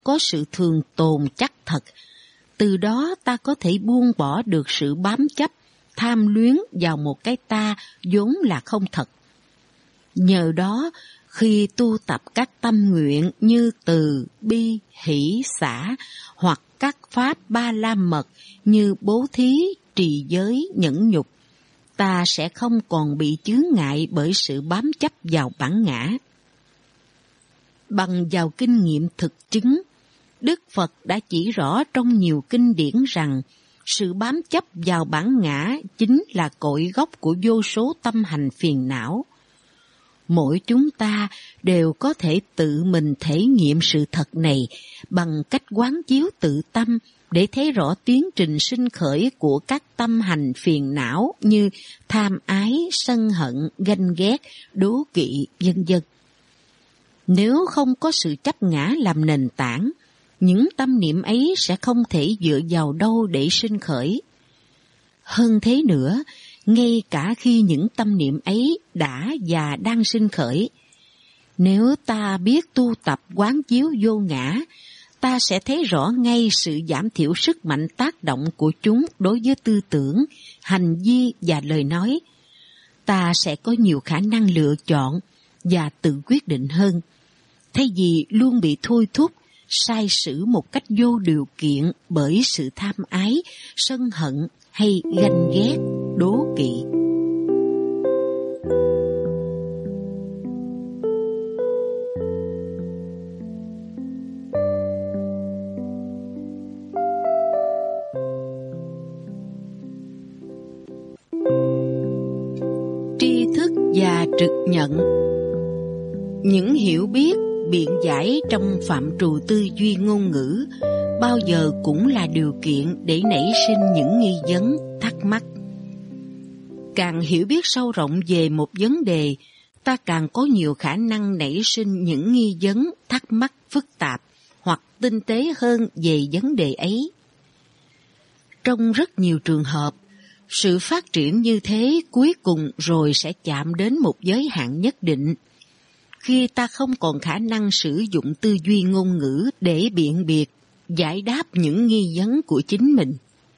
có sự thường tồn chắc thật. Từ đó ta có thể buông bỏ được sự bám chấp, tham luyến vào một cái ta vốn là không thật. Nhờ đó, khi tu tập các tâm nguyện như từ, bi, hỷ, xả hoặc các pháp ba la mật như bố thí, trì giới, nhẫn nhục, ta sẽ không còn bị chướng ngại bởi sự bám chấp vào bản ngã. Bằng vào kinh nghiệm thực chứng, Đức Phật đã chỉ rõ trong nhiều kinh điển rằng sự bám chấp vào bản ngã chính là cội gốc của vô số tâm hành phiền não. Mỗi chúng ta đều có thể tự mình thể nghiệm sự thật này bằng cách quán chiếu tự tâm để thấy rõ tiến trình sinh khởi của các tâm hành phiền não như tham ái, sân hận, ganh ghét, đố kỵ, vân vân. Nếu không có sự chấp ngã làm nền tảng, những tâm niệm ấy sẽ không thể dựa vào đâu để sinh khởi. Hơn thế nữa, ngay cả khi những tâm niệm ấy đã và đang sinh khởi, nếu ta biết tu tập quán chiếu vô ngã, ta sẽ thấy rõ ngay sự giảm thiểu sức mạnh tác động của chúng đối với tư tưởng, hành vi và lời nói. Ta sẽ có nhiều khả năng lựa chọn và tự quyết định hơn, thay vì luôn bị thôi thúc, sai sử một cách vô điều kiện bởi sự tham ái, sân hận hay ganh ghét, đố kỵ. Tri thức và trực nhận. Những hiểu biết, biện giải trong phạm trù tư duy ngôn ngữ bao giờ cũng là điều kiện để nảy sinh những nghi vấn, thắc mắc. Càng hiểu biết sâu rộng về một vấn đề, ta càng có nhiều khả năng nảy sinh những nghi vấn, thắc mắc phức tạp hoặc tinh tế hơn về vấn đề ấy. Trong rất nhiều trường hợp, sự phát triển như thế cuối cùng rồi sẽ chạm đến một giới hạn nhất định, khi ta không còn khả năng sử dụng tư duy ngôn ngữ để biện biệt, giải đáp những nghi vấn của chính mình.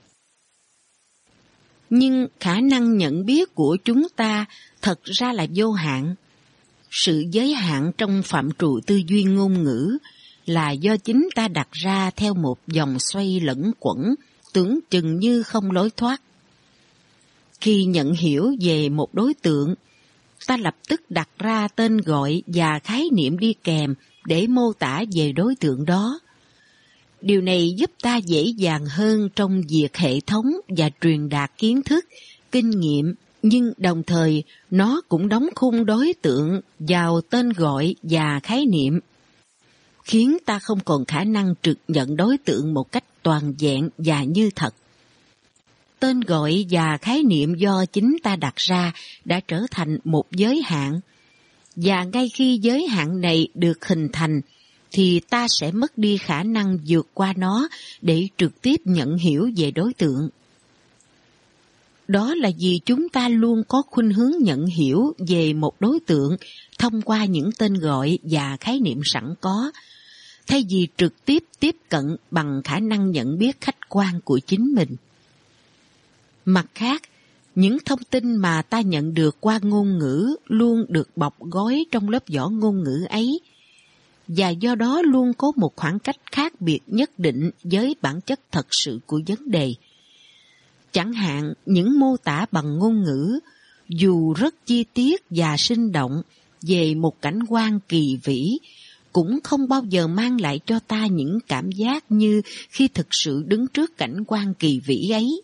Nhưng khả năng nhận biết của chúng ta thật ra là vô hạn. Sự giới hạn trong phạm trù tư duy ngôn ngữ là do chính ta đặt ra theo một vòng xoay lẫn quẩn, tưởng chừng như không lối thoát. Khi nhận hiểu về một đối tượng, ta lập tức đặt ra tên gọi và khái niệm đi kèm để mô tả về đối tượng đó. Điều này giúp ta dễ dàng hơn trong việc hệ thống và truyền đạt kiến thức, kinh nghiệm, nhưng đồng thời nó cũng đóng khung đối tượng vào tên gọi và khái niệm, khiến ta không còn khả năng trực nhận đối tượng một cách toàn vẹn và như thật. Tên gọi và khái niệm do chính ta đặt ra đã trở thành một giới hạn, và ngay khi giới hạn này được hình thành, thì ta sẽ mất đi khả năng vượt qua nó để trực tiếp nhận hiểu về đối tượng. Đó là vì chúng ta luôn có khuynh hướng nhận hiểu về một đối tượng thông qua những tên gọi và khái niệm sẵn có, thay vì trực tiếp tiếp cận bằng khả năng nhận biết khách quan của chính mình. Mặt khác, những thông tin mà ta nhận được qua ngôn ngữ luôn được bọc gói trong lớp vỏ ngôn ngữ ấy, và do đó luôn có một khoảng cách khác biệt nhất định với bản chất thật sự của vấn đề. Chẳng hạn, những mô tả bằng ngôn ngữ, dù rất chi tiết và sinh động về một cảnh quan kỳ vĩ, cũng không bao giờ mang lại cho ta những cảm giác như khi thực sự đứng trước cảnh quan kỳ vĩ ấy.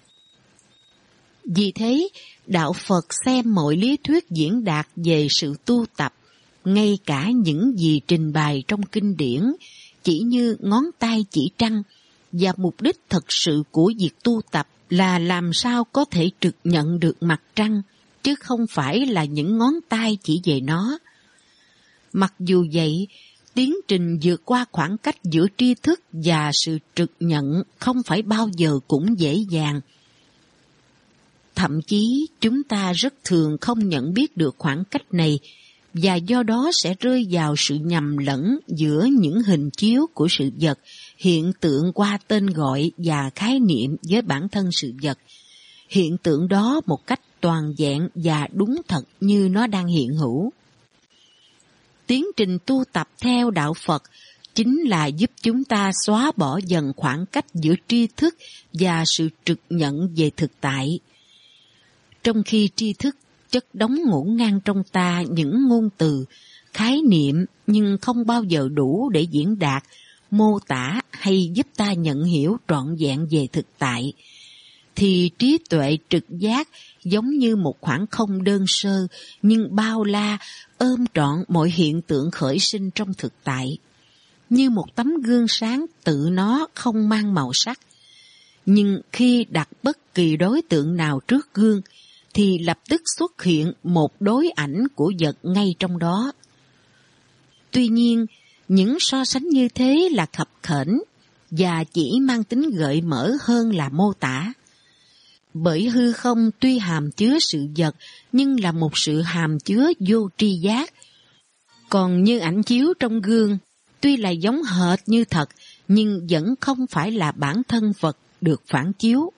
Vì thế, Đạo Phật xem mọi lý thuyết diễn đạt về sự tu tập, ngay cả những gì trình bày trong kinh điển, chỉ như ngón tay chỉ trăng, và mục đích thật sự của việc tu tập là làm sao có thể trực nhận được mặt trăng, chứ không phải là những ngón tay chỉ về nó. Mặc dù vậy, tiến trình vượt qua khoảng cách giữa tri thức và sự trực nhận không phải bao giờ cũng dễ dàng. Thậm chí chúng ta rất thường không nhận biết được khoảng cách này và do đó sẽ rơi vào sự nhầm lẫn giữa những hình chiếu của sự vật, hiện tượng qua tên gọi và khái niệm với bản thân sự vật. Hiện tượng đó một cách toàn vẹn và đúng thật như nó đang hiện hữu. Tiến trình tu tập theo đạo Phật chính là giúp chúng ta xóa bỏ dần khoảng cách giữa tri thức và sự trực nhận về thực tại. Trong khi tri thức chất đóng ngổn ngang trong ta những ngôn từ, khái niệm nhưng không bao giờ đủ để diễn đạt, mô tả hay giúp ta nhận hiểu trọn vẹn về thực tại, thì trí tuệ trực giác giống như một khoảng không đơn sơ nhưng bao la, ôm trọn mọi hiện tượng khởi sinh trong thực tại. Như một tấm gương sáng tự nó không mang màu sắc. Nhưng khi đặt bất kỳ đối tượng nào trước gương, thì lập tức xuất hiện một đối ảnh của vật ngay trong đó. Tuy nhiên, những so sánh như thế là khập khểnh và chỉ mang tính gợi mở hơn là mô tả. Bởi hư không tuy hàm chứa sự vật nhưng là một sự hàm chứa vô tri giác. Còn như ảnh chiếu trong gương, tuy là giống hệt như thật nhưng vẫn không phải là bản thân vật được phản chiếu.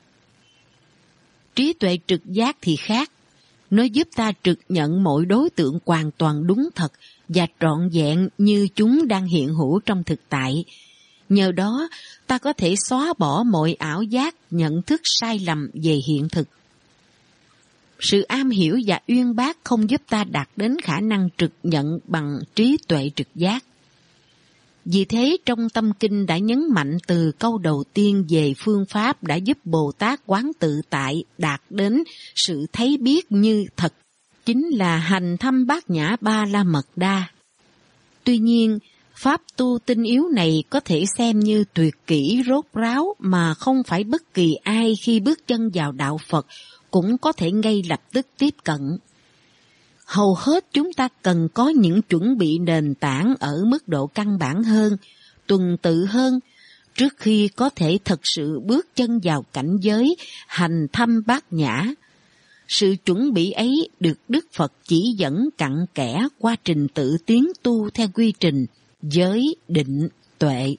Trí tuệ trực giác thì khác. Nó giúp ta trực nhận mọi đối tượng hoàn toàn đúng thật và trọn vẹn như chúng đang hiện hữu trong thực tại. Nhờ đó, ta có thể xóa bỏ mọi ảo giác, nhận thức sai lầm về hiện thực. Sự am hiểu và uyên bác không giúp ta đạt đến khả năng trực nhận bằng trí tuệ trực giác. Vì thế, trong Tâm Kinh đã nhấn mạnh từ câu đầu tiên về phương pháp đã giúp Bồ Tát Quán Tự Tại đạt đến sự thấy biết như thật, chính là hành thâm Bát Nhã Ba La Mật Đa. Tuy nhiên, pháp tu tinh yếu này có thể xem như tuyệt kỹ rốt ráo mà không phải bất kỳ ai khi bước chân vào đạo Phật cũng có thể ngay lập tức tiếp cận. Hầu hết chúng ta cần có những chuẩn bị nền tảng ở mức độ căn bản hơn, tuần tự hơn, trước khi có thể thật sự bước chân vào cảnh giới hành thâm bát nhã. Sự chuẩn bị ấy được Đức Phật chỉ dẫn cặn kẽ qua trình tự tiến tu theo quy trình giới, định, tuệ.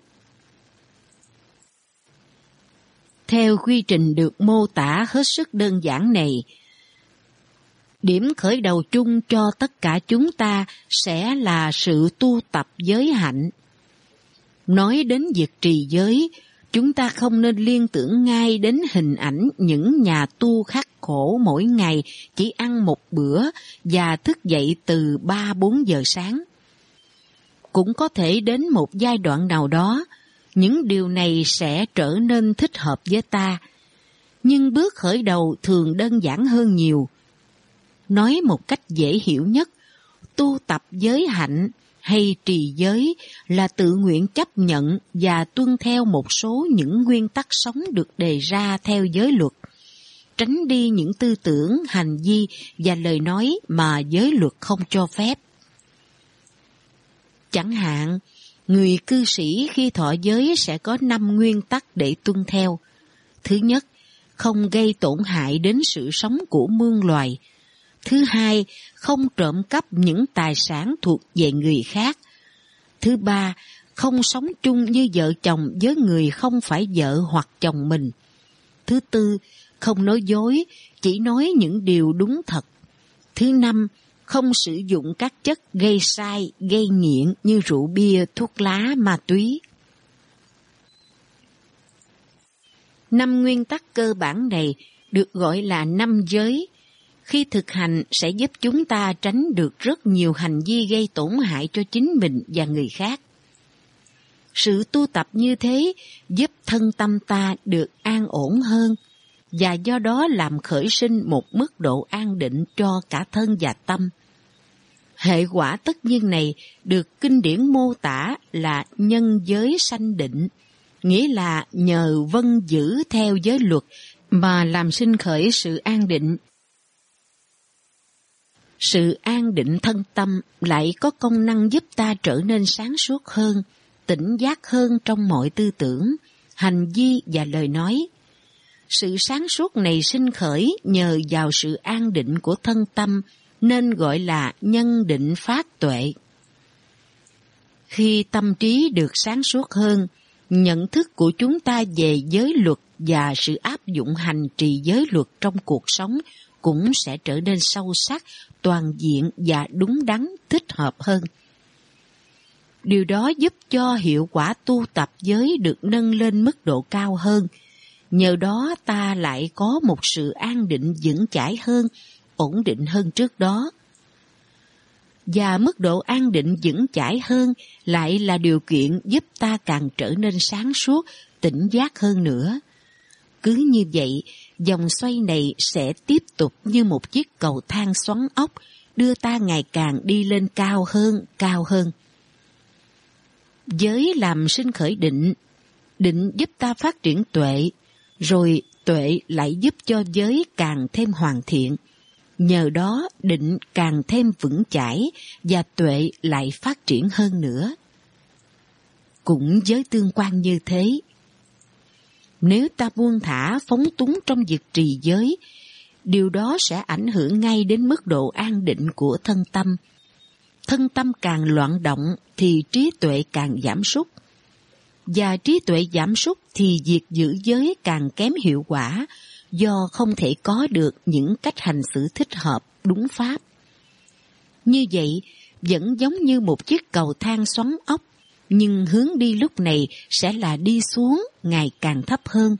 Theo quy trình được mô tả hết sức đơn giản này, điểm khởi đầu chung cho tất cả chúng ta sẽ là sự tu tập giới hạnh. Nói đến việc trì giới, chúng ta không nên liên tưởng ngay đến hình ảnh những nhà tu khắc khổ mỗi ngày chỉ ăn một bữa và thức dậy từ 3-4 giờ sáng. Cũng có thể đến một giai đoạn nào đó, những điều này sẽ trở nên thích hợp với ta. Nhưng bước khởi đầu thường đơn giản hơn nhiều. Nói một cách dễ hiểu nhất, tu tập giới hạnh hay trì giới là tự nguyện chấp nhận và tuân theo một số những nguyên tắc sống được đề ra theo giới luật, tránh đi những tư tưởng, hành vi và lời nói mà giới luật không cho phép. Chẳng hạn, người cư sĩ khi thọ giới sẽ có 5 nguyên tắc để tuân theo. Thứ nhất, không gây tổn hại đến sự sống của muôn loài. Thứ hai, không trộm cắp những tài sản thuộc về người khác. Thứ ba, không sống chung như vợ chồng với người không phải vợ hoặc chồng mình. Thứ tư, không nói dối, chỉ nói những điều đúng thật. Thứ năm, không sử dụng các chất gây sai, gây nghiện như rượu bia, thuốc lá, ma túy. 5 nguyên tắc cơ bản này được gọi là 5 giới. Khi thực hành sẽ giúp chúng ta tránh được rất nhiều hành vi gây tổn hại cho chính mình và người khác. Sự tu tập như thế giúp thân tâm ta được an ổn hơn, và do đó làm khởi sinh một mức độ an định cho cả thân và tâm. Hệ quả tất nhiên này được kinh điển mô tả là nhân giới sanh định, nghĩa là nhờ vâng giữ theo giới luật mà làm sinh khởi sự an định. Sự an định thân tâm lại có công năng giúp ta trở nên sáng suốt hơn, tỉnh giác hơn trong mọi tư tưởng, hành vi và lời nói. Sự sáng suốt này sinh khởi nhờ vào sự an định của thân tâm nên gọi là nhân định phát tuệ. Khi tâm trí được sáng suốt hơn, nhận thức của chúng ta về giới luật và sự áp dụng hành trì giới luật trong cuộc sống cũng sẽ trở nên sâu sắc, toàn diện và đúng đắn, thích hợp hơn. Điều đó giúp cho hiệu quả tu tập giới được nâng lên mức độ cao hơn. Nhờ đó ta lại có một sự an định vững chãi hơn, ổn định hơn trước đó. Và mức độ an định vững chãi hơn lại là điều kiện giúp ta càng trở nên sáng suốt, tỉnh giác hơn nữa. Cứ như vậy, vòng xoay này sẽ tiếp tục như một chiếc cầu thang xoắn ốc, đưa ta ngày càng đi lên cao hơn, cao hơn. Giới làm sinh khởi định, định giúp ta phát triển tuệ, rồi tuệ lại giúp cho giới càng thêm hoàn thiện. Nhờ đó định càng thêm vững chãi và tuệ lại phát triển hơn nữa. Cũng giới tương quan như thế. Nếu ta buông thả phóng túng trong việc trì giới, điều đó sẽ ảnh hưởng ngay đến mức độ an định của thân tâm. Thân tâm càng loạn động thì trí tuệ càng giảm sút. Và trí tuệ giảm sút thì việc giữ giới càng kém hiệu quả, do không thể có được những cách hành xử thích hợp, đúng pháp. Như vậy, vẫn giống như một chiếc cầu thang xoắn ốc, nhưng hướng đi lúc này sẽ là đi xuống ngày càng thấp hơn.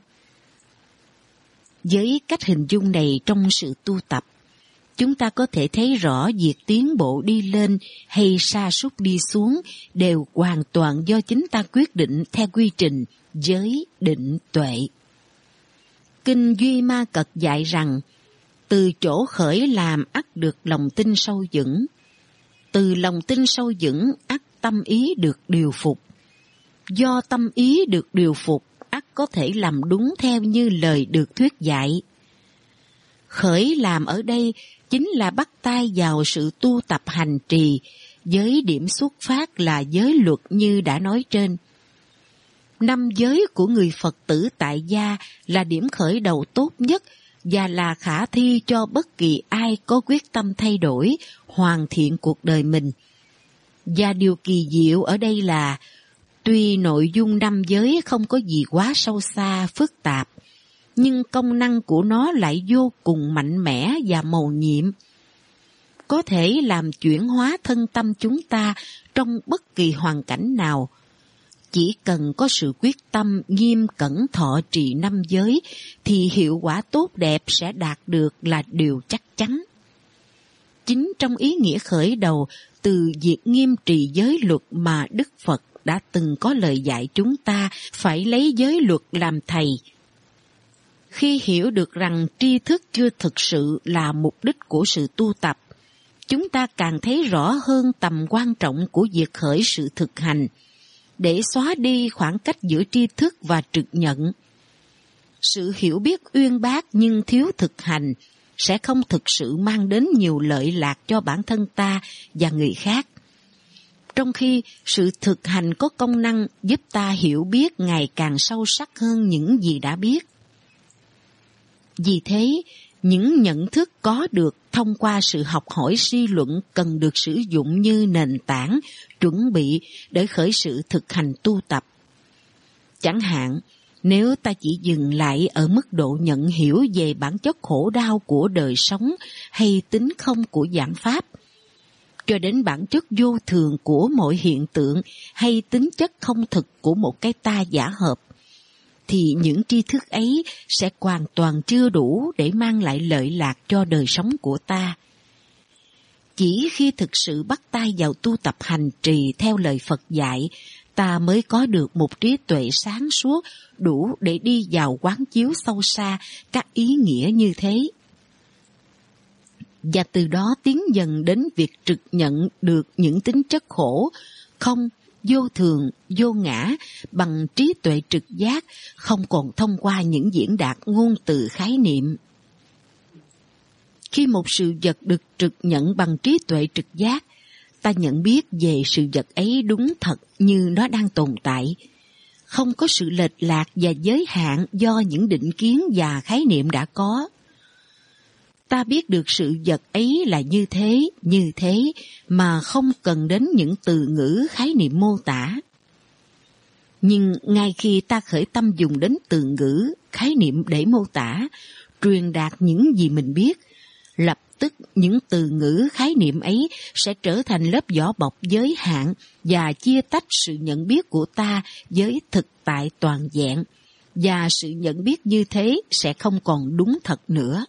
Với cách hình dung này trong sự tu tập, chúng ta có thể thấy rõ việc tiến bộ đi lên hay sa sút đi xuống đều hoàn toàn do chính ta quyết định theo quy trình giới, định, tuệ. Kinh Duy Ma Cật dạy rằng, từ chỗ khởi làm ắt được lòng tin sâu vững. Từ lòng tin sâu vững ắt tâm ý được điều phục. Do tâm ý được điều phục ắt có thể làm đúng theo như lời được thuyết dạy. Khởi làm ở đây chính là bắt tay vào sự tu tập hành trì, với điểm xuất phát là giới luật như đã nói trên. 5 giới của người Phật tử tại gia là điểm khởi đầu tốt nhất và là khả thi cho bất kỳ ai có quyết tâm thay đổi, hoàn thiện cuộc đời mình. Và điều kỳ diệu ở đây là, tuy nội dung 5 giới không có gì quá sâu xa, phức tạp, nhưng công năng của nó lại vô cùng mạnh mẽ và mầu nhiệm. Có thể làm chuyển hóa thân tâm chúng ta trong bất kỳ hoàn cảnh nào. Chỉ cần có sự quyết tâm nghiêm cẩn thọ trì 5 giới thì hiệu quả tốt đẹp sẽ đạt được là điều chắc chắn. Chính trong ý nghĩa khởi đầu từ việc nghiêm trì giới luật mà Đức Phật đã từng có lời dạy chúng ta phải lấy giới luật làm thầy. Khi hiểu được rằng tri thức chưa thực sự là mục đích của sự tu tập, chúng ta càng thấy rõ hơn tầm quan trọng của việc khởi sự thực hành, để xóa đi khoảng cách giữa tri thức và trực nhận. Sự hiểu biết uyên bác nhưng thiếu thực hành sẽ không thực sự mang đến nhiều lợi lạc cho bản thân ta và người khác. Trong khi sự thực hành có công năng giúp ta hiểu biết ngày càng sâu sắc hơn những gì đã biết. Vì thế, những nhận thức có được thông qua sự học hỏi suy luận cần được sử dụng như nền tảng, chuẩn bị để khởi sự thực hành tu tập. Chẳng hạn, nếu ta chỉ dừng lại ở mức độ nhận hiểu về bản chất khổ đau của đời sống hay tính không của giảng pháp, cho đến bản chất vô thường của mọi hiện tượng hay tính chất không thực của một cái ta giả hợp, thì những tri thức ấy sẽ hoàn toàn chưa đủ để mang lại lợi lạc cho đời sống của ta. Chỉ khi thực sự bắt tay vào tu tập hành trì theo lời Phật dạy, ta mới có được một trí tuệ sáng suốt đủ để đi vào quán chiếu sâu xa các ý nghĩa như thế. Và từ đó tiến dần đến việc trực nhận được những tính chất khổ, không, vô thường, vô ngã bằng trí tuệ trực giác, không còn thông qua những diễn đạt ngôn từ khái niệm. Khi một sự vật được trực nhận bằng trí tuệ trực giác, ta nhận biết về sự vật ấy đúng thật như nó đang tồn tại, không có sự lệch lạc và giới hạn do những định kiến và khái niệm đã có. Ta biết được sự vật ấy là như thế mà không cần đến những từ ngữ khái niệm mô tả. Nhưng ngay khi ta khởi tâm dùng đến từ ngữ, khái niệm để mô tả, truyền đạt những gì mình biết, lập tức những từ ngữ khái niệm ấy sẽ trở thành lớp vỏ bọc giới hạn và chia tách sự nhận biết của ta với thực tại toàn vẹn, và sự nhận biết như thế sẽ không còn đúng thật nữa.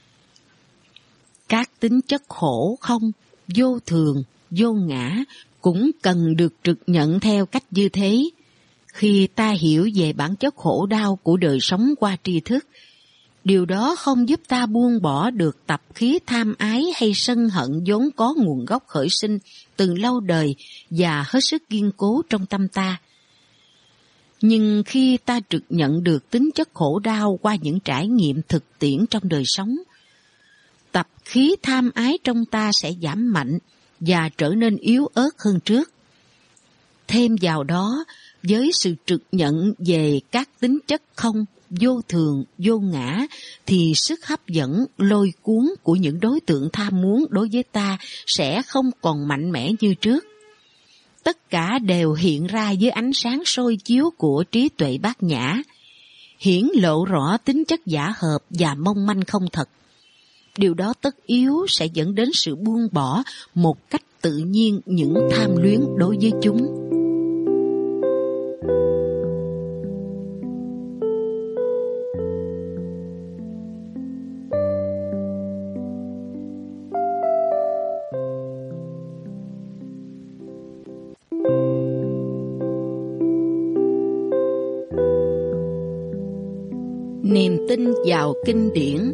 Các tính chất khổ không, vô thường, vô ngã cũng cần được trực nhận theo cách như thế. Khi ta hiểu về bản chất khổ đau của đời sống qua tri thức, điều đó không giúp ta buông bỏ được tập khí tham ái hay sân hận vốn có nguồn gốc khởi sinh từ lâu đời và hết sức kiên cố trong tâm ta. Nhưng khi ta trực nhận được tính chất khổ đau qua những trải nghiệm thực tiễn trong đời sống, tập khí tham ái trong ta sẽ giảm mạnh và trở nên yếu ớt hơn trước. Thêm vào đó, với sự trực nhận về các tính chất không, vô thường, vô ngã, thì sức hấp dẫn, lôi cuốn của những đối tượng tham muốn đối với ta sẽ không còn mạnh mẽ như trước. Tất cả đều hiện ra dưới ánh sáng soi chiếu của trí tuệ bát nhã, hiển lộ rõ tính chất giả hợp và mong manh không thật. Điều đó tất yếu sẽ dẫn đến sự buông bỏ một cách tự nhiên những tham luyến đối với chúng. Niềm tin vào kinh điển.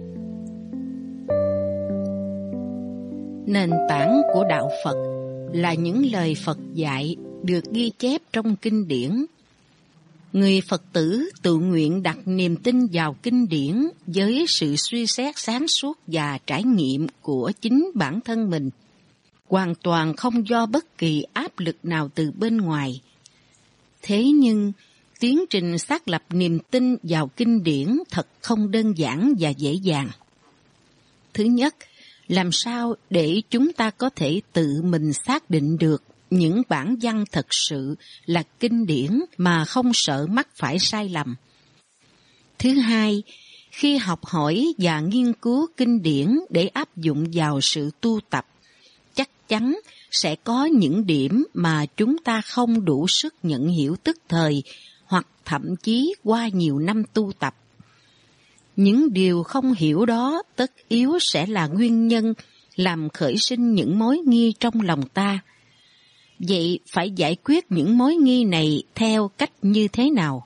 Nền tảng của đạo Phật là những lời Phật dạy được ghi chép trong kinh điển. Người Phật tử tự nguyện đặt niềm tin vào kinh điển với sự suy xét sáng suốt và trải nghiệm của chính bản thân mình, hoàn toàn không do bất kỳ áp lực nào từ bên ngoài. Thế nhưng, tiến trình xác lập niềm tin vào kinh điển thật không đơn giản và dễ dàng. Thứ nhất, làm sao để chúng ta có thể tự mình xác định được những bản văn thật sự là kinh điển mà không sợ mắc phải sai lầm. Thứ hai, khi học hỏi và nghiên cứu kinh điển để áp dụng vào sự tu tập, chắc chắn sẽ có những điểm mà chúng ta không đủ sức nhận hiểu tức thời, hoặc thậm chí qua nhiều năm tu tập. Những điều không hiểu đó tất yếu sẽ là nguyên nhân làm khởi sinh những mối nghi trong lòng ta. Vậy phải giải quyết những mối nghi này theo cách như thế nào?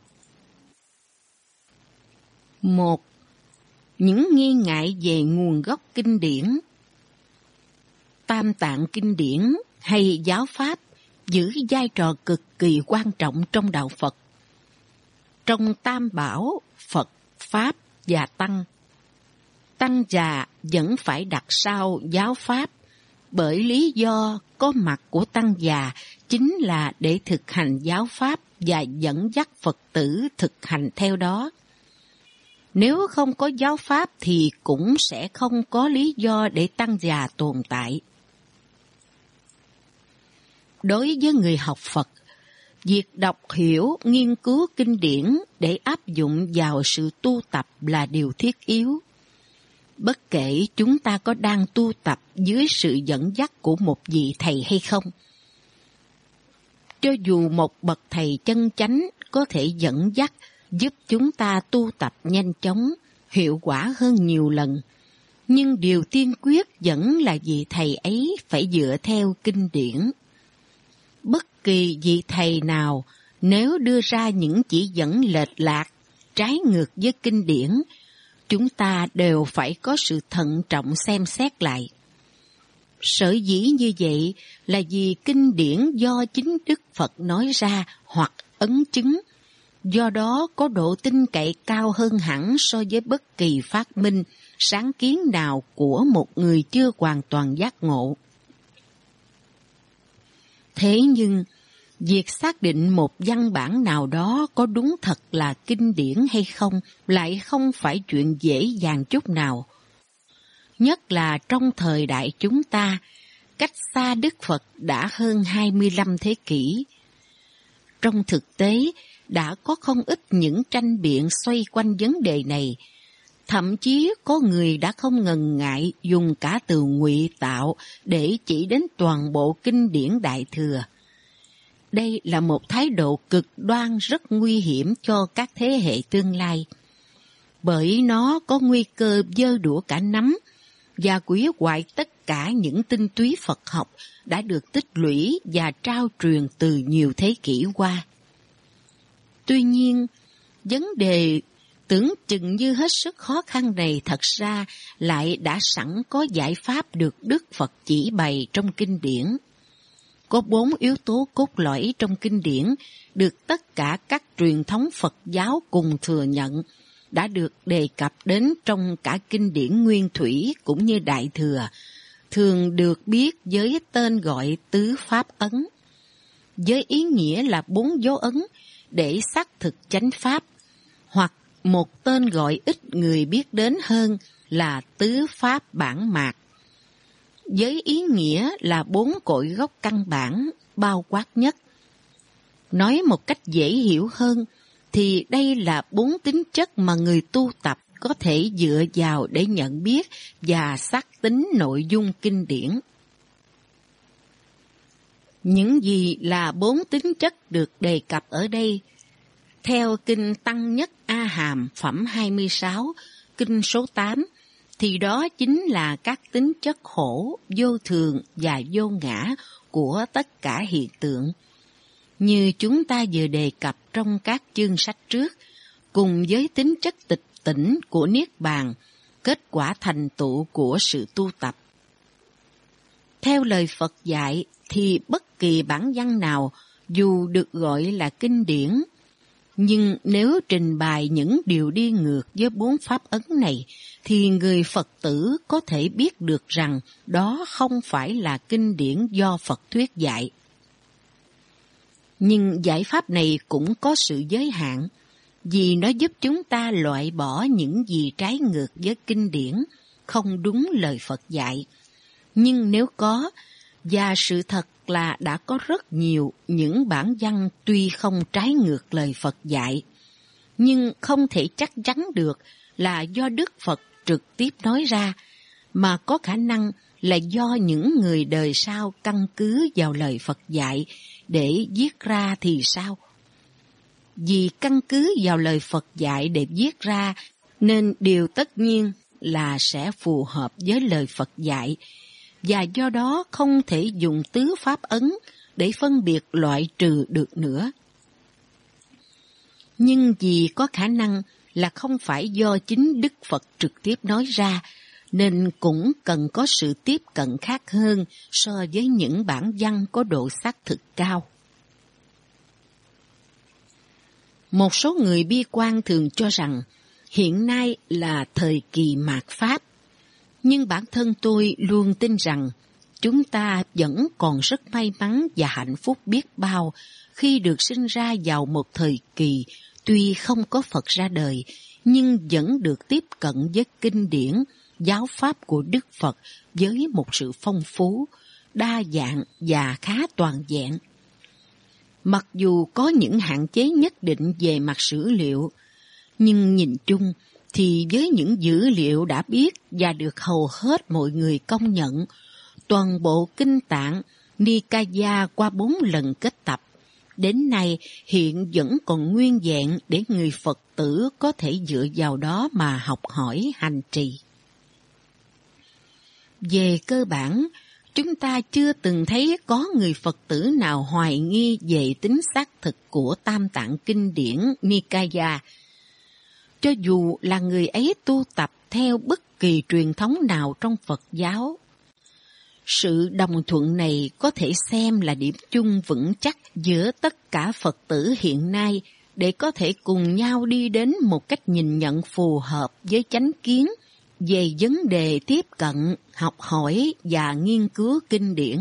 1. Những nghi ngại về nguồn gốc kinh điển. Tam tạng kinh điển hay giáo pháp giữ vai trò cực kỳ quan trọng trong đạo Phật. Trong Tam Bảo, Phật, Pháp và Tăng, Tăng già vẫn phải đặt sau giáo pháp, bởi lý do có mặt của Tăng già chính là để thực hành giáo pháp và dẫn dắt Phật tử thực hành theo đó. Nếu không có giáo pháp thì cũng sẽ không có lý do để Tăng già tồn tại. Đối với người học Phật, việc đọc hiểu, nghiên cứu kinh điển để áp dụng vào sự tu tập là điều thiết yếu. Bất kể chúng ta có đang tu tập dưới sự dẫn dắt của một vị thầy hay không. Cho dù một bậc thầy chân chánh có thể dẫn dắt giúp chúng ta tu tập nhanh chóng, hiệu quả hơn nhiều lần, nhưng điều tiên quyết vẫn là vị thầy ấy phải dựa theo kinh điển. Bất kỳ vị thầy nào nếu đưa ra những chỉ dẫn lệch lạc, trái ngược với kinh điển, chúng ta đều phải có sự thận trọng xem xét lại. Sở dĩ như vậy là vì kinh điển do chính Đức Phật nói ra hoặc ấn chứng, do đó có độ tin cậy cao hơn hẳn so với bất kỳ phát minh, sáng kiến nào của một người chưa hoàn toàn giác ngộ. Thế nhưng, việc xác định một văn bản nào đó có đúng thật là kinh điển hay không lại không phải chuyện dễ dàng chút nào. nhất là trong thời đại chúng ta, cách xa Đức Phật đã hơn 25 thế kỷ. Trong thực tế, đã có không ít những tranh biện xoay quanh vấn đề này. Thậm chí có người đã không ngần ngại dùng cả từ ngụy tạo để chỉ đến toàn bộ kinh điển Đại Thừa. Đây là một thái độ cực đoan rất nguy hiểm cho các thế hệ tương lai, bởi nó có nguy cơ giơ đũa cả nắm và hủy hoại tất cả những tinh túy Phật học đã được tích lũy và trao truyền từ nhiều thế kỷ qua. Tuy nhiên, vấn đề tưởng chừng như hết sức khó khăn này thật ra lại đã sẵn có giải pháp được Đức Phật chỉ bày trong kinh điển. Có 4 yếu tố cốt lõi trong kinh điển được tất cả các truyền thống Phật giáo cùng thừa nhận, đã được đề cập đến trong cả kinh điển Nguyên Thủy cũng như Đại Thừa, thường được biết với tên gọi tứ pháp ấn, với ý nghĩa là 4 dấu ấn để xác thực chánh pháp, hoặc một tên gọi ít người biết đến hơn là tứ pháp bản mạc, với ý nghĩa là 4 cội gốc căn bản bao quát nhất. Nói một cách dễ hiểu hơn thì đây là 4 tính chất mà người tu tập có thể dựa vào để nhận biết và xác tín nội dung kinh điển. Những gì là 4 tính chất được đề cập ở đây? Theo kinh Tăng Nhất A Hàm phẩm 26, kinh số 8, thì đó chính là các tính chất khổ, vô thường và vô ngã của tất cả hiện tượng. Như chúng ta vừa đề cập trong các chương sách trước, cùng với tính chất tịch tỉnh của Niết Bàn, kết quả thành tựu của sự tu tập. Theo lời Phật dạy thì bất kỳ bản văn nào dù được gọi là kinh điển, nhưng nếu trình bày những điều đi ngược với 4 pháp ấn này, thì người Phật tử có thể biết được rằng đó không phải là kinh điển do Phật thuyết dạy. Nhưng giải pháp này cũng có sự giới hạn, vì nó giúp chúng ta loại bỏ những gì trái ngược với kinh điển, không đúng lời Phật dạy. Nhưng nếu có, và sự thật là đã có rất nhiều những bản văn tuy không trái ngược lời Phật dạy, nhưng không thể chắc chắn được là do Đức Phật trực tiếp nói ra, mà có khả năng là do những người đời sau căn cứ vào lời Phật dạy để viết ra thì sao? Vì căn cứ vào lời Phật dạy để viết ra, nên điều tất nhiên là sẽ phù hợp với lời Phật dạy, và do đó không thể dùng tứ pháp ấn để phân biệt loại trừ được nữa. Nhưng vì có khả năng là không phải do chính Đức Phật trực tiếp nói ra, nên cũng cần có sự tiếp cận khác hơn so với những bản văn có độ xác thực cao. Một số người bi quan thường cho rằng hiện nay là thời kỳ mạt Pháp, nhưng bản thân tôi luôn tin rằng chúng ta vẫn còn rất may mắn và hạnh phúc biết bao khi được sinh ra vào một thời kỳ tuy không có Phật ra đời, nhưng vẫn được tiếp cận với kinh điển, giáo pháp của Đức Phật với một sự phong phú, đa dạng và khá toàn vẹn. Mặc dù có những hạn chế nhất định về mặt sử liệu, nhưng nhìn chung thì với những dữ liệu đã biết và được hầu hết mọi người công nhận, toàn bộ kinh tạng Nikaya qua 4 lần kết tập, đến nay hiện vẫn còn nguyên vẹn để người Phật tử có thể dựa vào đó mà học hỏi hành trì. Về cơ bản, chúng ta chưa từng thấy có người Phật tử nào hoài nghi về tính xác thực của Tam Tạng Kinh điển Nikaya. Cho dù là người ấy tu tập theo bất kỳ truyền thống nào trong Phật giáo, sự đồng thuận này có thể xem là điểm chung vững chắc giữa tất cả Phật tử hiện nay để có thể cùng nhau đi đến một cách nhìn nhận phù hợp với chánh kiến về vấn đề tiếp cận, học hỏi và nghiên cứu kinh điển.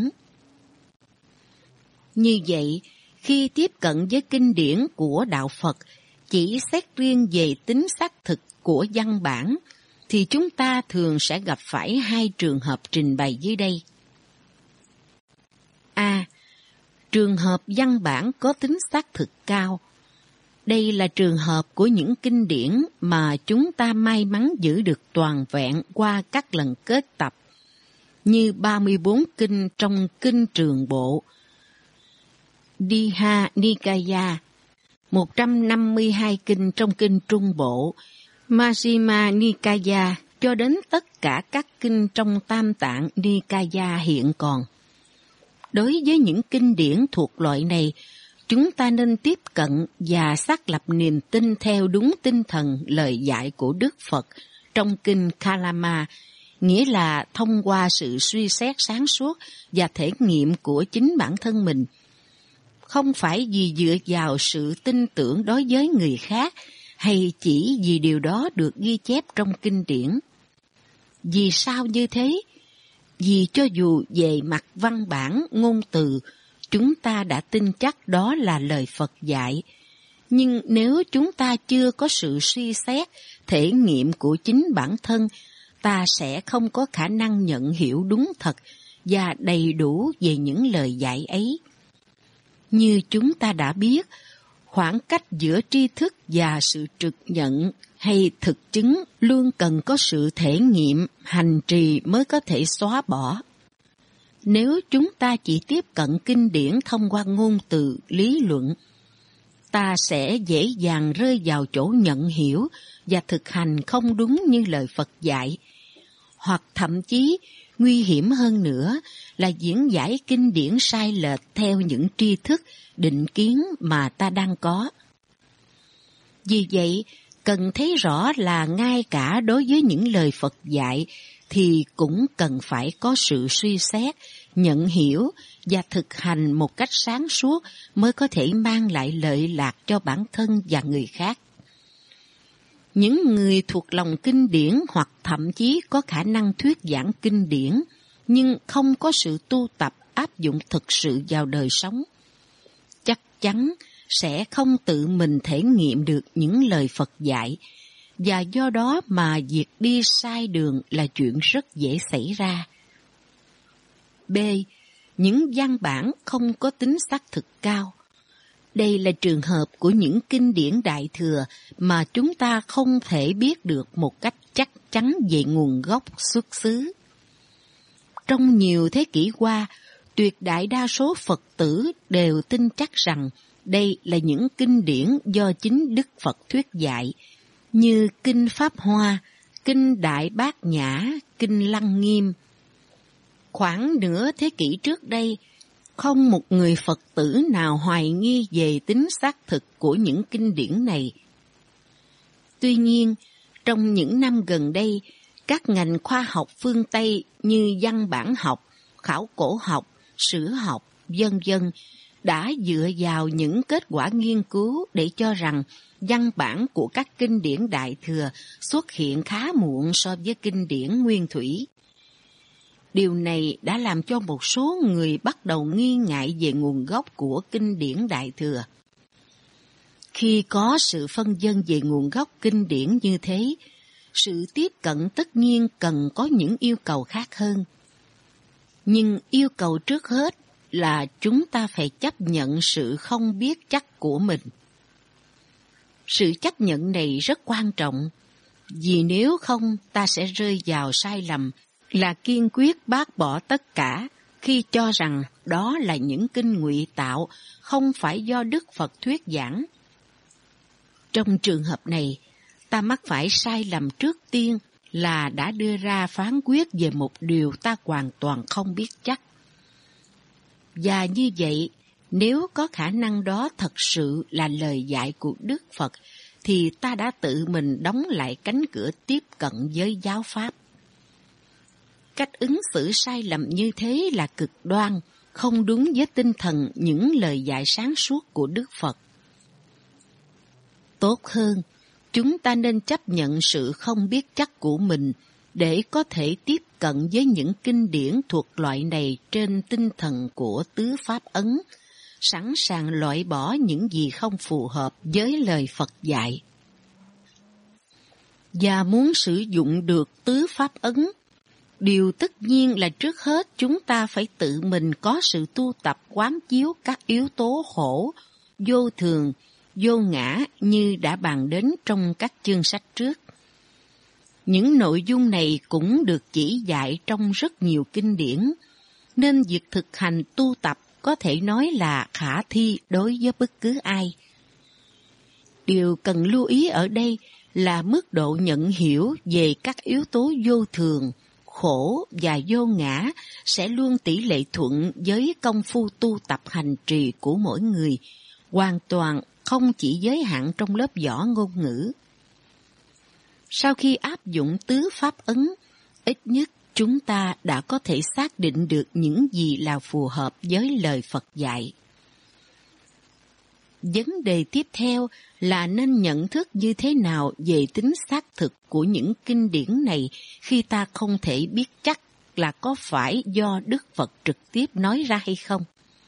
Như vậy, khi tiếp cận với kinh điển của Đạo Phật, chỉ xét riêng về tính xác thực của văn bản, thì chúng ta thường sẽ gặp phải hai trường hợp trình bày dưới đây. A. Trường hợp văn bản có tính xác thực cao. Đây là trường hợp của những kinh điển mà chúng ta may mắn giữ được toàn vẹn qua các lần kết tập, như 34 kinh trong Kinh Trường Bộ, Diha Nikaya, 152 kinh trong Kinh Trung Bộ, Majjhima Nikaya, cho đến tất cả các kinh trong Tam Tạng Nikaya hiện còn. Đối với những kinh điển thuộc loại này, chúng ta nên tiếp cận và xác lập niềm tin theo đúng tinh thần lời dạy của Đức Phật trong Kinh Kalama, nghĩa là thông qua sự suy xét sáng suốt và thể nghiệm của chính bản thân mình. Không phải vì dựa vào sự tin tưởng đối với người khác, hay chỉ vì điều đó được ghi chép trong kinh điển. Vì sao như thế? Vì cho dù về mặt văn bản, ngôn từ, chúng ta đã tin chắc đó là lời Phật dạy, nhưng nếu chúng ta chưa có sự suy xét, thể nghiệm của chính bản thân, ta sẽ không có khả năng nhận hiểu đúng thật và đầy đủ về những lời dạy ấy. Như chúng ta đã biết, khoảng cách giữa tri thức và sự trực nhận hay thực chứng luôn cần có sự thể nghiệm, hành trì mới có thể xóa bỏ. Nếu chúng ta chỉ tiếp cận kinh điển thông qua ngôn từ, lý luận, ta sẽ dễ dàng rơi vào chỗ nhận hiểu và thực hành không đúng như lời Phật dạy. Hoặc thậm chí, nguy hiểm hơn nữa là diễn giải kinh điển sai lệch theo những tri thức, định kiến mà ta đang có. Vì vậy, cần thấy rõ là ngay cả đối với những lời Phật dạy thì cũng cần phải có sự suy xét, nhận hiểu và thực hành một cách sáng suốt mới có thể mang lại lợi lạc cho bản thân và người khác. Những người thuộc lòng kinh điển hoặc thậm chí có khả năng thuyết giảng kinh điển nhưng không có sự tu tập áp dụng thực sự vào đời sống, chắc chắn sẽ không tự mình thể nghiệm được những lời Phật dạy, và do đó mà việc đi sai đường là chuyện rất dễ xảy ra. B. Những văn bản không có tính xác thực cao. Đây là trường hợp của những kinh điển Đại Thừa mà chúng ta không thể biết được một cách chắc chắn về nguồn gốc xuất xứ. Trong nhiều thế kỷ qua, tuyệt đại đa số Phật tử đều tin chắc rằng đây là những kinh điển do chính Đức Phật thuyết dạy, như Kinh Pháp Hoa, Kinh Đại Bát Nhã, Kinh Lăng Nghiêm. Khoảng nửa thế kỷ trước đây, không một người Phật tử nào hoài nghi về tính xác thực của những kinh điển này. Tuy nhiên, trong những năm gần đây, các ngành khoa học phương Tây như văn bản học, khảo cổ học, sử học, v.v. đã dựa vào những kết quả nghiên cứu để cho rằng văn bản của các kinh điển Đại Thừa xuất hiện khá muộn so với kinh điển Nguyên Thủy. Điều này đã làm cho một số người bắt đầu nghi ngại về nguồn gốc của kinh điển Đại Thừa. Khi có sự phân vân về nguồn gốc kinh điển như thế, sự tiếp cận tất nhiên cần có những yêu cầu khác hơn. Nhưng yêu cầu trước hết là chúng ta phải chấp nhận sự không biết chắc của mình. Sự chấp nhận này rất quan trọng, vì nếu không ta sẽ rơi vào sai lầm là kiên quyết bác bỏ tất cả khi cho rằng đó là những kinh ngụy tạo, không phải do Đức Phật thuyết giảng. Trong trường hợp này, ta mắc phải sai lầm trước tiên là đã đưa ra phán quyết về một điều ta hoàn toàn không biết chắc. Và như vậy, nếu có khả năng đó thật sự là lời dạy của Đức Phật, thì ta đã tự mình đóng lại cánh cửa tiếp cận với giáo pháp. Cách ứng xử sai lầm như thế là cực đoan, không đúng với tinh thần những lời dạy sáng suốt của Đức Phật. Tốt hơn, chúng ta nên chấp nhận sự không biết chắc của mình để có thể tiếp cận với những kinh điển thuộc loại này trên tinh thần của tứ pháp ấn, sẵn sàng loại bỏ những gì không phù hợp với lời Phật dạy. và muốn sử dụng được tứ pháp ấn, điều tất nhiên là trước hết chúng ta phải tự mình có sự tu tập quán chiếu các yếu tố khổ, vô thường, vô ngã như đã bàn đến trong các chương sách trước. Những nội dung này cũng được chỉ dạy trong rất nhiều kinh điển, nên việc thực hành tu tập có thể nói là khả thi đối với bất cứ ai. Điều cần lưu ý ở đây là mức độ nhận hiểu về các yếu tố vô thường, khổ và vô ngã sẽ luôn tỷ lệ thuận với công phu tu tập hành trì của mỗi người, hoàn toàn không chỉ giới hạn trong lớp võ ngôn ngữ. Sau khi áp dụng tứ pháp ấn, ít nhất chúng ta đã có thể xác định được những gì là phù hợp với lời Phật dạy. Vấn đề tiếp theo là nên nhận thức như thế nào về tính xác thực của những kinh điển này khi ta không thể biết chắc là có phải do Đức Phật trực tiếp nói ra hay không.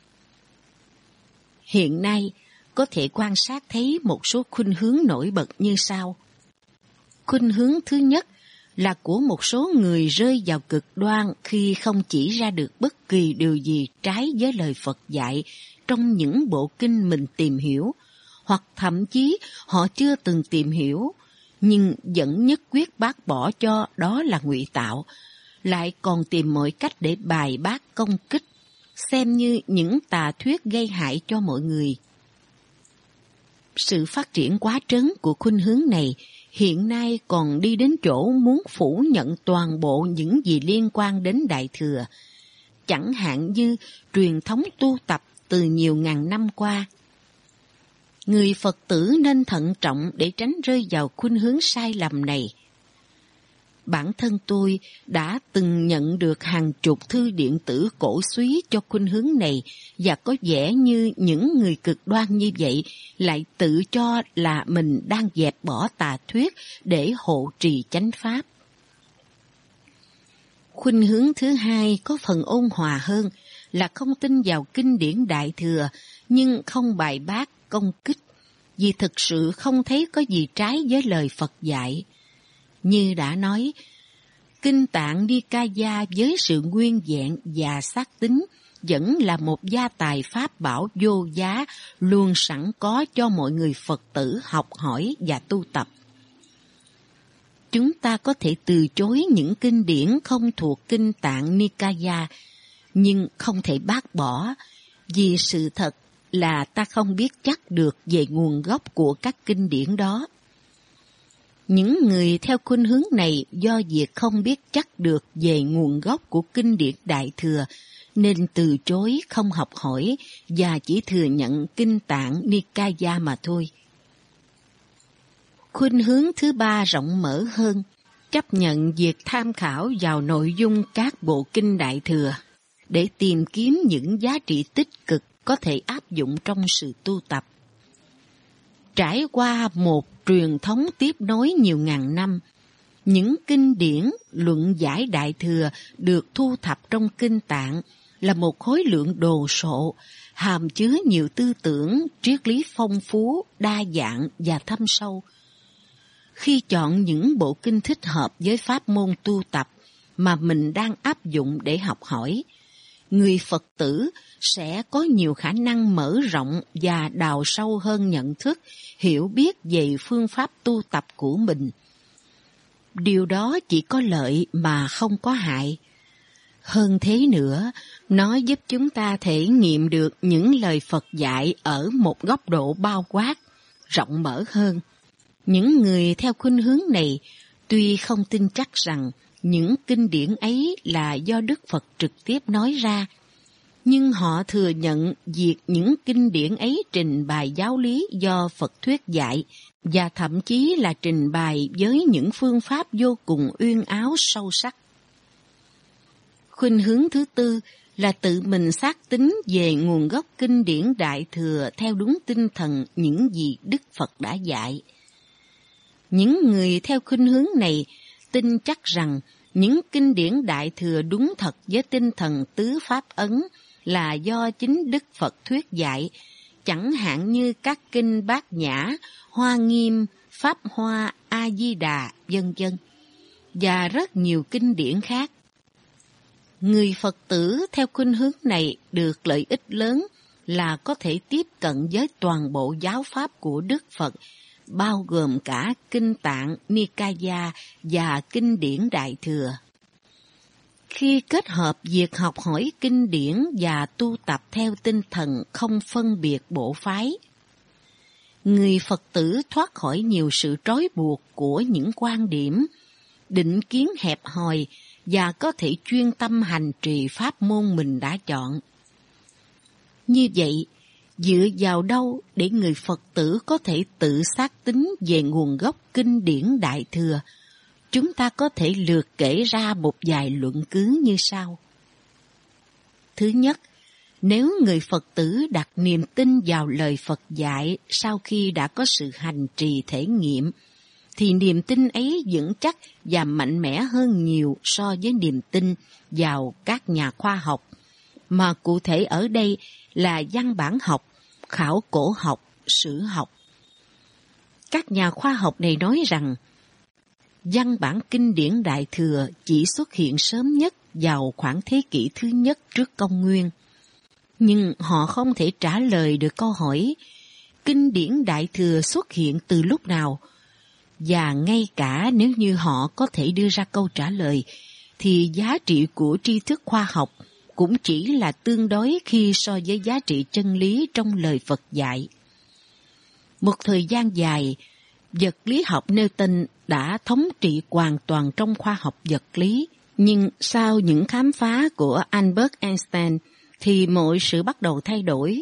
Hiện nay, có thể quan sát thấy một số khuynh hướng nổi bật như sau. Khuynh hướng thứ nhất là của một số người rơi vào cực đoan khi không chỉ ra được bất kỳ điều gì trái với lời Phật dạy trong những bộ kinh mình tìm hiểu, hoặc thậm chí họ chưa từng tìm hiểu, nhưng vẫn nhất quyết bác bỏ cho đó là ngụy tạo, lại còn tìm mọi cách để bài bác công kích, xem như những tà thuyết gây hại cho mọi người. Sự phát triển quá trớn của khuynh hướng này hiện nay còn đi đến chỗ muốn phủ nhận toàn bộ những gì liên quan đến Đại Thừa, chẳng hạn như truyền thống tu tập từ nhiều ngàn năm qua. Người Phật tử nên thận trọng để tránh rơi vào khuynh hướng sai lầm này. Bản thân tôi đã từng nhận được hàng chục thư điện tử cổ súy cho khuynh hướng này, và có vẻ như những người cực đoan như vậy lại tự cho là mình đang dẹp bỏ tà thuyết để hộ trì chánh pháp. Khuynh hướng thứ hai có phần ôn hòa hơn là không tin vào kinh điển Đại Thừa nhưng không bài bác công kích, vì thực sự không thấy có gì trái với lời Phật dạy. Như đã nói, Kinh Tạng Nikaya với sự nguyên vẹn và xác tín vẫn là một gia tài pháp bảo vô giá luôn sẵn có cho mọi người Phật tử học hỏi và tu tập. Chúng ta có thể từ chối những kinh điển không thuộc Kinh Tạng Nikaya, nhưng không thể bác bỏ, vì sự thật là ta không biết chắc được về nguồn gốc của các kinh điển đó. Những người theo khuynh hướng này do việc không biết chắc được về nguồn gốc của kinh điển Đại Thừa nên từ chối không học hỏi và chỉ thừa nhận Kinh Tạng Nikaya mà thôi. Khuynh hướng thứ ba rộng mở hơn, chấp nhận việc tham khảo vào nội dung các bộ kinh Đại Thừa để tìm kiếm những giá trị tích cực có thể áp dụng trong sự tu tập. Trải qua một truyền thống tiếp nối nhiều ngàn năm, những kinh điển luận giải Đại Thừa được thu thập trong Kinh Tạng là một khối lượng đồ sộ, hàm chứa nhiều tư tưởng, triết lý phong phú, đa dạng và thâm sâu. Khi chọn những bộ kinh thích hợp với pháp môn tu tập mà mình đang áp dụng để học hỏi, người Phật tử sẽ có nhiều khả năng mở rộng và đào sâu hơn nhận thức, hiểu biết về phương pháp tu tập của mình. Điều đó chỉ có lợi mà không có hại. Hơn thế nữa, nó giúp chúng ta thể nghiệm được những lời Phật dạy ở một góc độ bao quát, rộng mở hơn. Những người theo khuynh hướng này tuy không tin chắc rằng những kinh điển ấy là do Đức Phật trực tiếp nói ra, nhưng họ thừa nhận việc những kinh điển ấy trình bày giáo lý do Phật thuyết dạy và thậm chí là trình bày với những phương pháp vô cùng uyên áo sâu sắc. Khuynh hướng thứ tư là tự mình xác tín về nguồn gốc kinh điển Đại Thừa theo đúng tinh thần những gì Đức Phật đã dạy. Những người theo khuynh hướng này tin chắc rằng những kinh điển Đại Thừa đúng thật với tinh thần tứ pháp ấn là do chính Đức Phật thuyết dạy, chẳng hạn như các kinh Bát Nhã, Hoa Nghiêm, Pháp Hoa, A Di Đà, vân vân, và rất nhiều kinh điển khác. Người Phật tử theo khuynh hướng này được lợi ích lớn là có thể tiếp cận với toàn bộ giáo pháp của Đức Phật, bao gồm cả Kinh Tạng, Nikaya và Kinh điển Đại Thừa. Khi kết hợp việc học hỏi kinh điển và tu tập theo tinh thần không phân biệt bộ phái, người Phật tử thoát khỏi nhiều sự trói buộc của những quan điểm, định kiến hẹp hòi và có thể chuyên tâm hành trì pháp môn mình đã chọn. Như vậy, dựa vào đâu để người Phật tử có thể tự xác tín về nguồn gốc kinh điển Đại Thừa? Chúng ta có thể lược kể ra một vài luận cứ như sau. Thứ nhất, nếu người Phật tử đặt niềm tin vào lời Phật dạy sau khi đã có sự hành trì thể nghiệm, thì niềm tin ấy vững chắc và mạnh mẽ hơn nhiều so với niềm tin vào các nhà khoa học, mà cụ thể ở đây là văn bản học, khảo cổ học, sử học. Các nhà khoa học này nói rằng văn bản kinh điển Đại Thừa chỉ xuất hiện sớm nhất vào khoảng thế kỷ thứ nhất trước công nguyên. Nhưng họ không thể trả lời được câu hỏi kinh điển Đại Thừa xuất hiện từ lúc nào, và ngay cả nếu như họ có thể đưa ra câu trả lời, thì giá trị của tri thức khoa học cũng chỉ là tương đối khi so với giá trị chân lý trong lời Phật dạy. Một thời gian dài, vật lý học Newton đã thống trị hoàn toàn trong khoa học vật lý, nhưng sau những khám phá của Albert Einstein thì mọi sự bắt đầu thay đổi.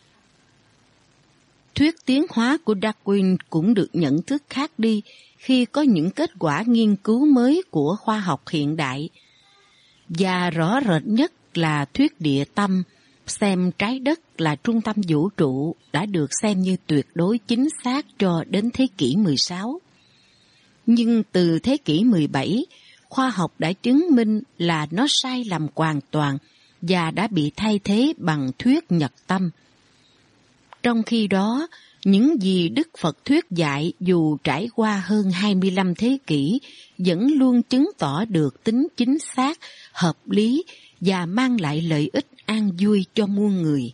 Thuyết tiến hóa của Darwin cũng được nhận thức khác đi khi có những kết quả nghiên cứu mới của khoa học hiện đại. Và rõ rệt nhất là thuyết địa tâm, xem trái đất là trung tâm vũ trụ, đã được xem như tuyệt đối chính xác cho đến thế kỷ 16. Nhưng từ thế kỷ 17, khoa học đã chứng minh là nó sai lầm hoàn toàn và đã bị thay thế bằng thuyết nhật tâm. Trong khi đó, những gì Đức Phật thuyết dạy dù trải qua hơn 25 thế kỷ vẫn luôn chứng tỏ được tính chính xác, hợp lý và mang lại lợi ích an vui cho muôn người.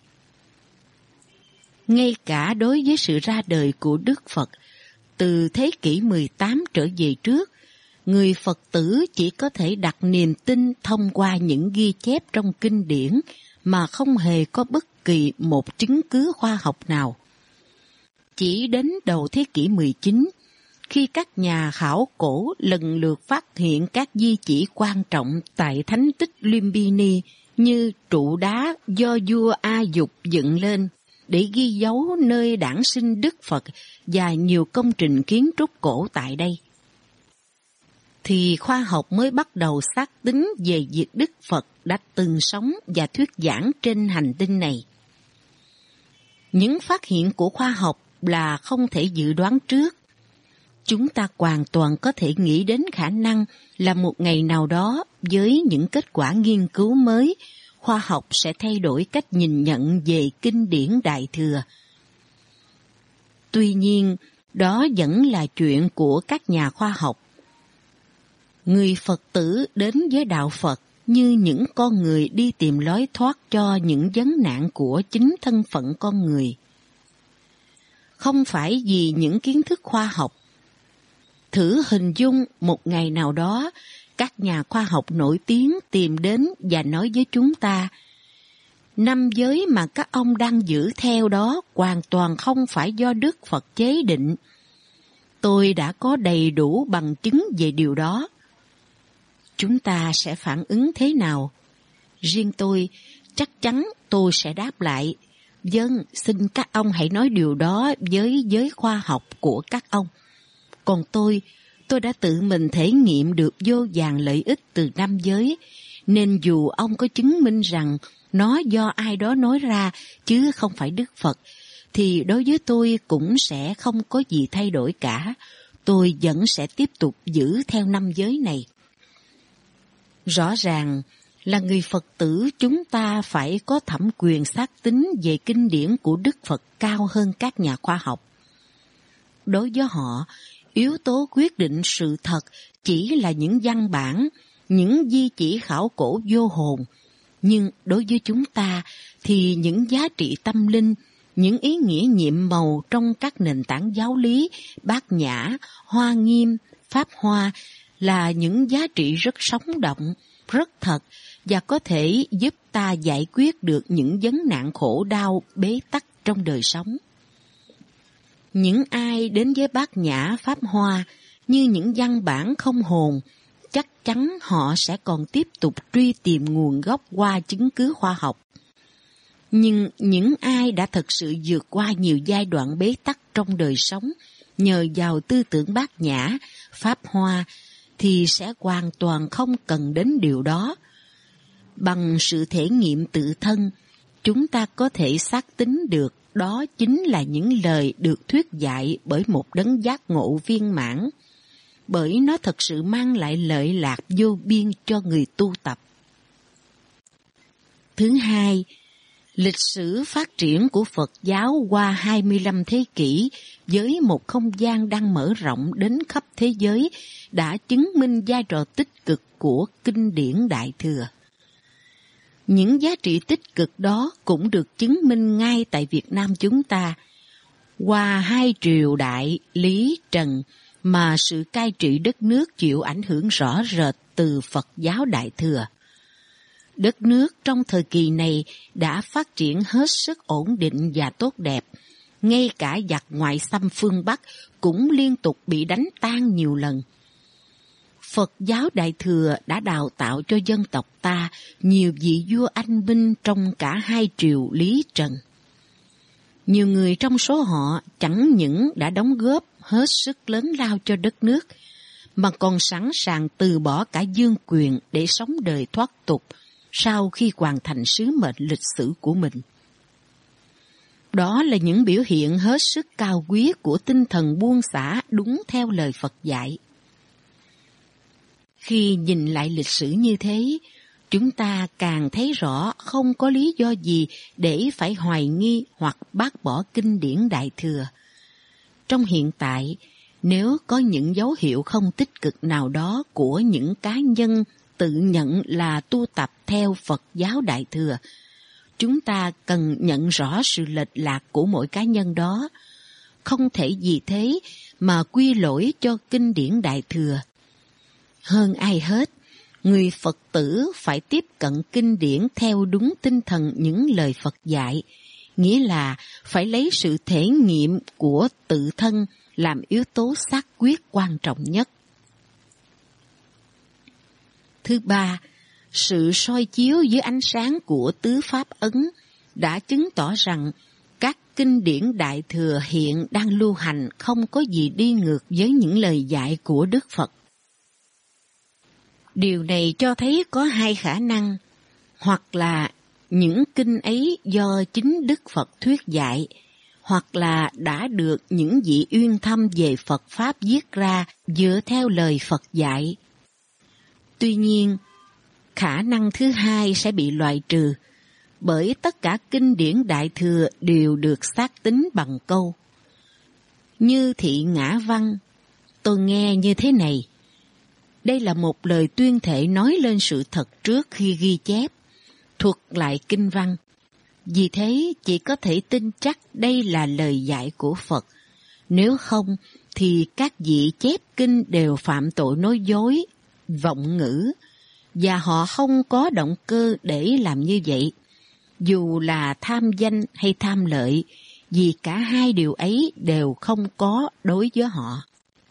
Ngay cả đối với sự ra đời của Đức Phật, từ thế kỷ 18 trở về trước, người Phật tử chỉ có thể đặt niềm tin thông qua những ghi chép trong kinh điển mà không hề có bất kỳ một chứng cứ khoa học nào. Chỉ đến đầu thế kỷ 19, khi các nhà khảo cổ lần lượt phát hiện các di chỉ quan trọng tại thánh tích Lumbini như trụ đá do vua A Dục dựng lên để ghi dấu nơi đản sinh Đức Phật và nhiều công trình kiến trúc cổ tại đây, thì khoa học mới bắt đầu xác tín về việc Đức Phật đã từng sống và thuyết giảng trên hành tinh này. Những phát hiện của khoa học là không thể dự đoán trước. Chúng ta hoàn toàn có thể nghĩ đến khả năng là một ngày nào đó, với những kết quả nghiên cứu mới, khoa học sẽ thay đổi cách nhìn nhận về kinh điển Đại Thừa. Tuy nhiên, đó vẫn là chuyện của các nhà khoa học. Người Phật tử đến với đạo Phật như những con người đi tìm lối thoát cho những vấn nạn của chính thân phận con người. Không phải vì những kiến thức khoa học. Thử hình dung một ngày nào đó, các nhà khoa học nổi tiếng tìm đến và nói với chúng ta, năm giới mà các ông đang giữ theo đó hoàn toàn không phải do Đức Phật chế định. Tôi đã có đầy đủ bằng chứng về điều đó. Chúng ta sẽ phản ứng thế nào? Riêng tôi, chắc chắn tôi sẽ đáp lại, vâng, xin các ông hãy nói điều đó với giới khoa học của các ông. Còn tôi đã tự mình thể nghiệm được vô vàn lợi ích từ năm giới, nên dù ông có chứng minh rằng nó do ai đó nói ra chứ không phải Đức Phật, thì đối với tôi cũng sẽ không có gì thay đổi cả. Tôi vẫn sẽ tiếp tục giữ theo năm giới này. Rõ ràng là người Phật tử chúng ta phải có thẩm quyền xác tín về kinh điển của Đức Phật cao hơn các nhà khoa học. đối với họ, yếu tố quyết định sự thật chỉ là những văn bản, những di chỉ khảo cổ vô hồn. Nhưng đối với chúng ta thì những giá trị tâm linh, những ý nghĩa nhiệm màu trong các nền tảng giáo lý, Bát Nhã, Hoa Nghiêm, Pháp Hoa là những giá trị rất sống động, rất thật và có thể giúp ta giải quyết được những vấn nạn khổ đau bế tắc trong đời sống. Những ai đến với Bát Nhã Pháp Hoa như những văn bản không hồn, chắc chắn họ sẽ còn tiếp tục truy tìm nguồn gốc qua chứng cứ khoa học. Nhưng những ai đã thật sự vượt qua nhiều giai đoạn bế tắc trong đời sống nhờ vào tư tưởng Bát Nhã, Pháp Hoa thì sẽ hoàn toàn không cần đến điều đó. Bằng sự thể nghiệm tự thân, chúng ta có thể xác tín được đó chính là những lời được thuyết dạy bởi một đấng giác ngộ viên mãn, bởi nó thật sự mang lại lợi lạc vô biên cho người tu tập. Thứ hai, lịch sử phát triển của Phật giáo qua 25 thế kỷ với một không gian đang mở rộng đến khắp thế giới đã chứng minh vai trò tích cực của kinh điển Đại Thừa. Những giá trị tích cực đó cũng được chứng minh ngay tại Việt Nam chúng ta. Qua 2 triều đại Lý Trần mà sự cai trị đất nước chịu ảnh hưởng rõ rệt từ Phật giáo Đại Thừa. Đất nước trong thời kỳ này đã phát triển hết sức ổn định và tốt đẹp. Ngay cả giặc ngoại xâm phương Bắc cũng liên tục bị đánh tan nhiều lần. Phật giáo Đại Thừa đã đào tạo cho dân tộc ta nhiều vị vua anh minh trong cả 2 triều Lý Trần. Nhiều người trong số họ chẳng những đã đóng góp hết sức lớn lao cho đất nước, mà còn sẵn sàng từ bỏ cả vương quyền để sống đời thoát tục sau khi hoàn thành sứ mệnh lịch sử của mình. Đó là những biểu hiện hết sức cao quý của tinh thần buông xả đúng theo lời Phật dạy. Khi nhìn lại lịch sử như thế, chúng ta càng thấy rõ không có lý do gì để phải hoài nghi hoặc bác bỏ kinh điển Đại Thừa. Trong hiện tại, nếu có những dấu hiệu không tích cực nào đó của những cá nhân tự nhận là tu tập theo Phật giáo Đại Thừa, chúng ta cần nhận rõ sự lệch lạc của mỗi cá nhân đó. Không thể vì thế mà quy lỗi cho kinh điển Đại Thừa. Hơn ai hết, người Phật tử phải tiếp cận kinh điển theo đúng tinh thần những lời Phật dạy, nghĩa là phải lấy sự thể nghiệm của tự thân làm yếu tố xác quyết quan trọng nhất. Thứ ba, sự soi chiếu dưới ánh sáng của tứ pháp ấn đã chứng tỏ rằng các kinh điển Đại Thừa hiện đang lưu hành không có gì đi ngược với những lời dạy của Đức Phật. Điều này cho thấy có 2 khả năng, hoặc là những kinh ấy do chính Đức Phật thuyết dạy, hoặc là đã được những vị uyên thâm về Phật Pháp viết ra dựa theo lời Phật dạy. Tuy nhiên, khả năng thứ hai sẽ bị loại trừ, bởi tất cả kinh điển Đại Thừa đều được xác tín bằng câu. Như Thị Ngã Văn, tôi nghe như thế này. Đây là một lời tuyên thệ nói lên sự thật trước khi ghi chép, thuật lại kinh văn. Vì thế chỉ có thể tin chắc đây là lời dạy của Phật. Nếu không thì các vị chép kinh đều phạm tội nói dối, vọng ngữ, và họ không có động cơ để làm như vậy, dù là tham danh hay tham lợi, vì cả 2 điều ấy đều không có đối với họ.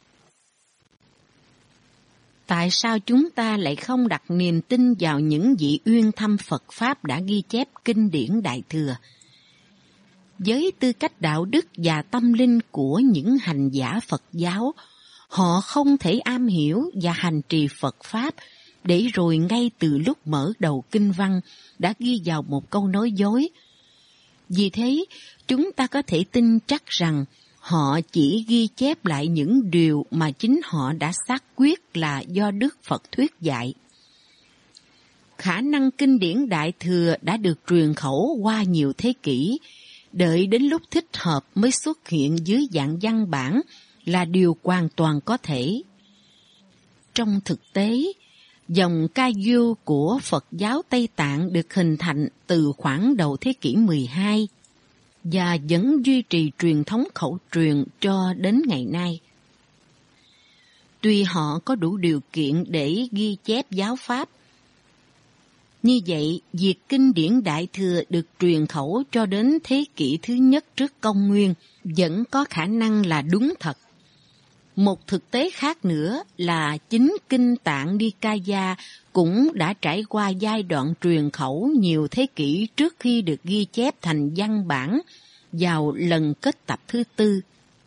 Tại sao chúng ta lại không đặt niềm tin vào những vị uyên thâm Phật Pháp đã ghi chép kinh điển Đại Thừa? Với tư cách đạo đức và tâm linh của những hành giả Phật giáo, họ không thể am hiểu và hành trì Phật Pháp để rồi ngay từ lúc mở đầu kinh văn đã ghi vào một câu nói dối. Vì thế, chúng ta có thể tin chắc rằng họ chỉ ghi chép lại những điều mà chính họ đã xác quyết là do Đức Phật thuyết dạy. Khả năng kinh điển Đại Thừa đã được truyền khẩu qua nhiều thế kỷ, đợi đến lúc thích hợp mới xuất hiện dưới dạng văn bản là điều hoàn toàn có thể. Trong thực tế, dòng Kagyu của Phật giáo Tây Tạng được hình thành từ khoảng đầu thế kỷ 12 và vẫn duy trì truyền thống khẩu truyền cho đến ngày nay. Tuy họ có đủ điều kiện để ghi chép giáo pháp, như vậy, việc kinh điển Đại Thừa được truyền khẩu cho đến thế kỷ thứ nhất trước công nguyên vẫn có khả năng là đúng thật. Một thực tế khác nữa là chính kinh Tạng Nikaya cũng đã trải qua giai đoạn truyền khẩu nhiều thế kỷ trước khi được ghi chép thành văn bản vào lần kết tập thứ tư.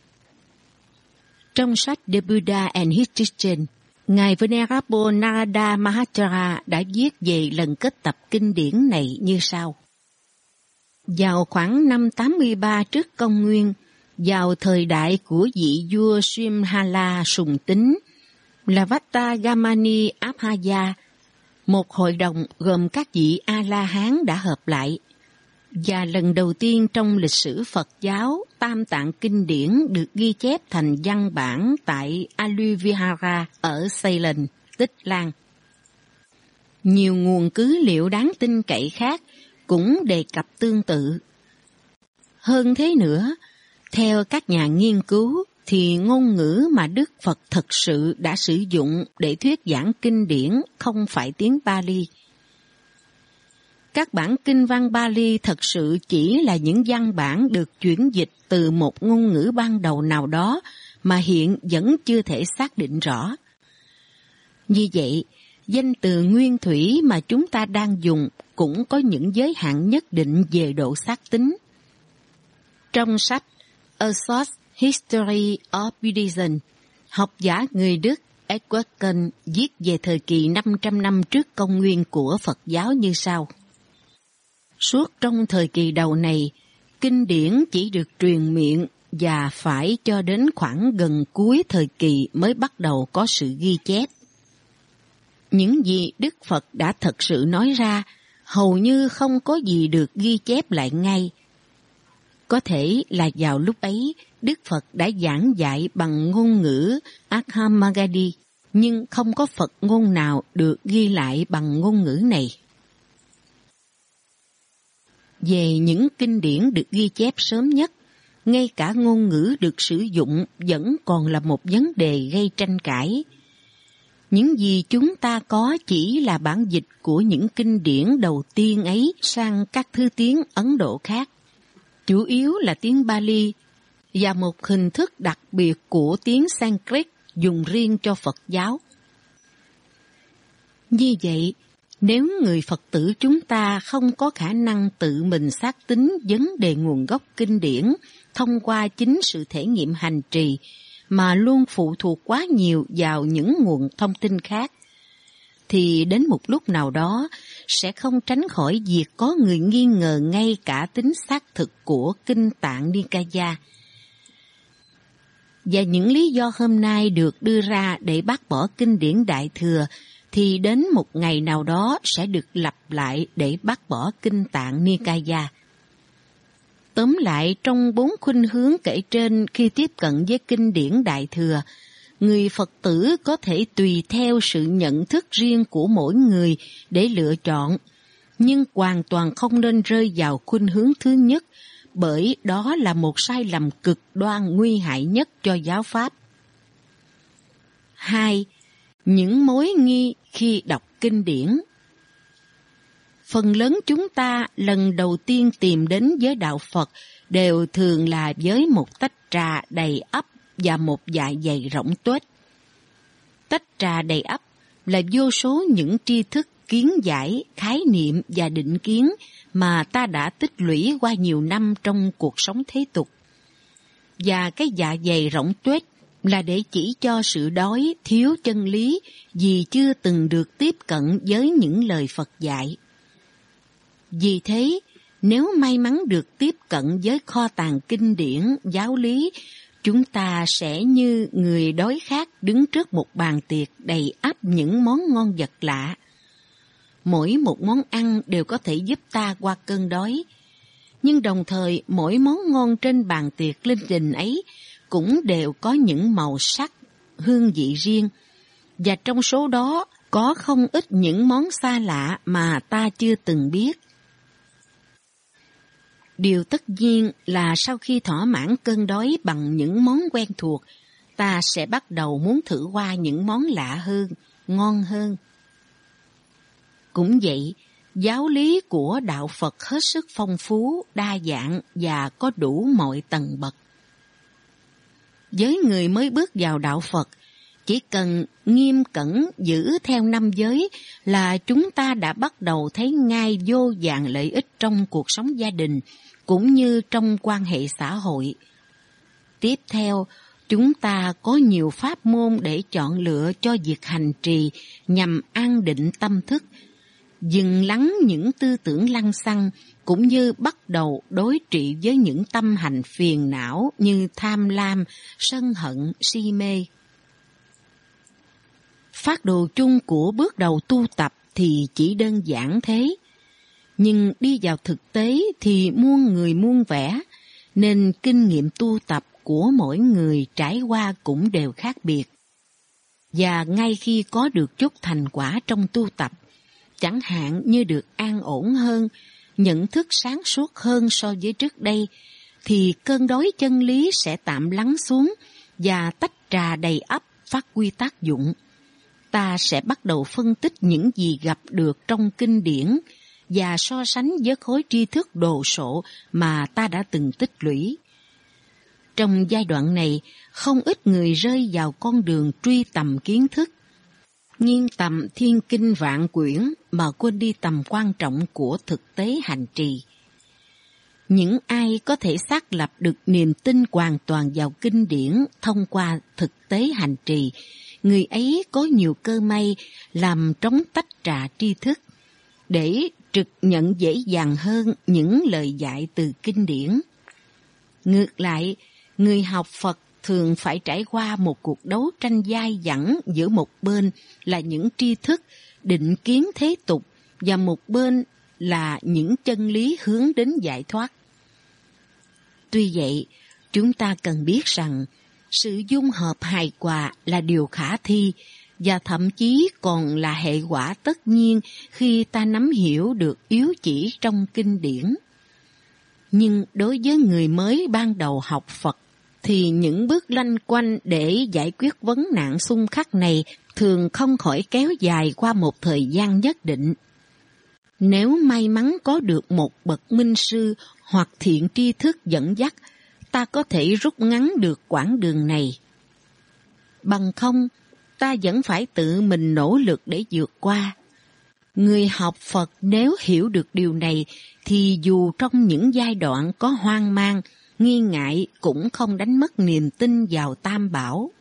Trong sách The Buddha and His Teaching, Ngài Venerable Narada Mahachara đã viết về lần kết tập kinh điển này như sau. Vào khoảng năm 83 trước công nguyên, vào thời đại của vị vua Simhala sùng tín là Vatagamani Abhaya, một hội đồng gồm các vị A-la-hán đã hợp lại. Và lần đầu tiên trong lịch sử Phật giáo, Tam Tạng Kinh điển được ghi chép thành văn bản tại Aluvihara ở Ceylon, Tích Lan. Nhiều nguồn cứ liệu đáng tin cậy khác cũng đề cập tương tự. Hơn thế nữa, theo các nhà nghiên cứu, thì ngôn ngữ mà Đức Phật thực sự đã sử dụng để thuyết giảng kinh điển không phải tiếng Pali. Các bản kinh văn Pali thật sự chỉ là những văn bản được chuyển dịch từ một ngôn ngữ ban đầu nào đó mà hiện vẫn chưa thể xác định rõ. Như vậy, danh từ nguyên thủy mà chúng ta đang dùng cũng có những giới hạn nhất định về độ xác tín. Trong sách A Short History of Buddhism, học giả người Đức Edward Kuhn viết về thời kỳ 500 năm trước công nguyên của Phật giáo như sau. Suốt trong thời kỳ đầu này, kinh điển chỉ được truyền miệng và phải cho đến khoảng gần cuối thời kỳ mới bắt đầu có sự ghi chép. Những gì Đức Phật đã thật sự nói ra hầu như không có gì được ghi chép lại ngay. Có thể là vào lúc ấy, Đức Phật đã giảng dạy bằng ngôn ngữ Akhamagadi, nhưng không có Phật ngôn nào được ghi lại bằng ngôn ngữ này. Về những kinh điển được ghi chép sớm nhất, ngay cả ngôn ngữ được sử dụng vẫn còn là một vấn đề gây tranh cãi. Những gì chúng ta có chỉ là bản dịch của những kinh điển đầu tiên ấy sang các thứ tiếng Ấn Độ khác, chủ yếu là tiếng Pali và một hình thức đặc biệt của tiếng Sanskrit dùng riêng cho Phật giáo. Như vậy, nếu người Phật tử chúng ta không có khả năng tự mình xác tín vấn đề nguồn gốc kinh điển thông qua chính sự thể nghiệm hành trì, mà luôn phụ thuộc quá nhiều vào những nguồn thông tin khác, thì đến một lúc nào đó sẽ không tránh khỏi việc có người nghi ngờ ngay cả tính xác thực của Kinh Tạng Nikaya. Và những lý do hôm nay được đưa ra để bác bỏ kinh điển Đại Thừa thì đến một ngày nào đó sẽ được lặp lại để bác bỏ Kinh Tạng Nikaya. Tóm lại, trong 4 khuynh hướng kể trên khi tiếp cận với kinh điển Đại Thừa, người Phật tử có thể tùy theo sự nhận thức riêng của mỗi người để lựa chọn, nhưng hoàn toàn không nên rơi vào khuynh hướng thứ nhất, bởi đó là một sai lầm cực đoan nguy hại nhất cho giáo pháp. 2. Những mối nghi khi đọc kinh điển. Phần lớn chúng ta lần đầu tiên tìm đến với đạo Phật đều thường là với một tách trà đầy ắp và một dạ dày rỗng tuếch. Tách trà đầy ắp là vô số những tri thức, kiến giải, khái niệm và định kiến mà ta đã tích lũy qua nhiều năm trong cuộc sống thế tục. Và cái dạ dày rỗng tuếch là để chỉ cho sự đói, thiếu chân lý vì chưa từng được tiếp cận với những lời Phật dạy. Vì thế, nếu may mắn được tiếp cận với kho tàng kinh điển, giáo lý, chúng ta sẽ như người đói khát đứng trước một bàn tiệc đầy ắp những món ngon vật lạ. Mỗi một món ăn đều có thể giúp ta qua cơn đói, nhưng đồng thời mỗi món ngon trên bàn tiệc linh đình ấy cũng đều có những màu sắc, hương vị riêng, và trong số đó có không ít những món xa lạ mà ta chưa từng biết. Điều tất nhiên là sau khi thỏa mãn cơn đói bằng những món quen thuộc, ta sẽ bắt đầu muốn thử qua những món lạ hơn, ngon hơn. Cũng vậy, giáo lý của đạo Phật hết sức phong phú, đa dạng và có đủ mọi tầng bậc. Với người mới bước vào đạo Phật, chỉ cần nghiêm cẩn giữ theo 5 giới là chúng ta đã bắt đầu thấy ngay vô vàn lợi ích trong cuộc sống gia đình cũng như trong quan hệ xã hội. Tiếp theo, chúng ta có nhiều pháp môn để chọn lựa cho việc hành trì nhằm an định tâm thức, dừng lắng những tư tưởng lăng xăng cũng như bắt đầu đối trị với những tâm hành phiền não như tham lam, sân hận, si mê. Phác đồ chung của bước đầu tu tập thì chỉ đơn giản thế, nhưng đi vào thực tế thì muôn người muôn vẻ, nên kinh nghiệm tu tập của mỗi người trải qua cũng đều khác biệt. Và ngay khi có được chút thành quả trong tu tập, chẳng hạn như được an ổn hơn, nhận thức sáng suốt hơn so với trước đây, thì cơn đói chân lý sẽ tạm lắng xuống và tách trà đầy ắp phát huy tác dụng. Ta sẽ bắt đầu phân tích những gì gặp được trong kinh điển và so sánh với khối tri thức đồ sộ mà ta đã từng tích lũy. Trong giai đoạn này, không ít người rơi vào con đường truy tầm kiến thức, nghiêng tầm thiên kinh vạn quyển mà quên đi tầm quan trọng của thực tế hành trì. Những ai có thể xác lập được niềm tin hoàn toàn vào kinh điển thông qua thực tế hành trì, người ấy có nhiều cơ may làm trống tách trà tri thức, để trực nhận dễ dàng hơn những lời dạy từ kinh điển. Ngược lại, người học Phật thường phải trải qua một cuộc đấu tranh dai dẳng giữa một bên là những tri thức, định kiến thế tục và một bên là những chân lý hướng đến giải thoát. Tuy vậy, chúng ta cần biết rằng sự dung hợp hài hòa là điều khả thi và thậm chí còn là hệ quả tất nhiên khi ta nắm hiểu được yếu chỉ trong kinh điển. Nhưng đối với người mới ban đầu học Phật thì những bước lanh quanh để giải quyết vấn nạn xung khắc này thường không khỏi kéo dài qua một thời gian nhất định. Nếu may mắn có được một bậc minh sư hoặc thiện tri thức dẫn dắt, ta có thể rút ngắn được quãng đường này. Bằng không, ta vẫn phải tự mình nỗ lực để vượt qua. Người học Phật nếu hiểu được điều này thì dù trong những giai đoạn có hoang mang, nghi ngại cũng không đánh mất niềm tin vào Tam Bảo.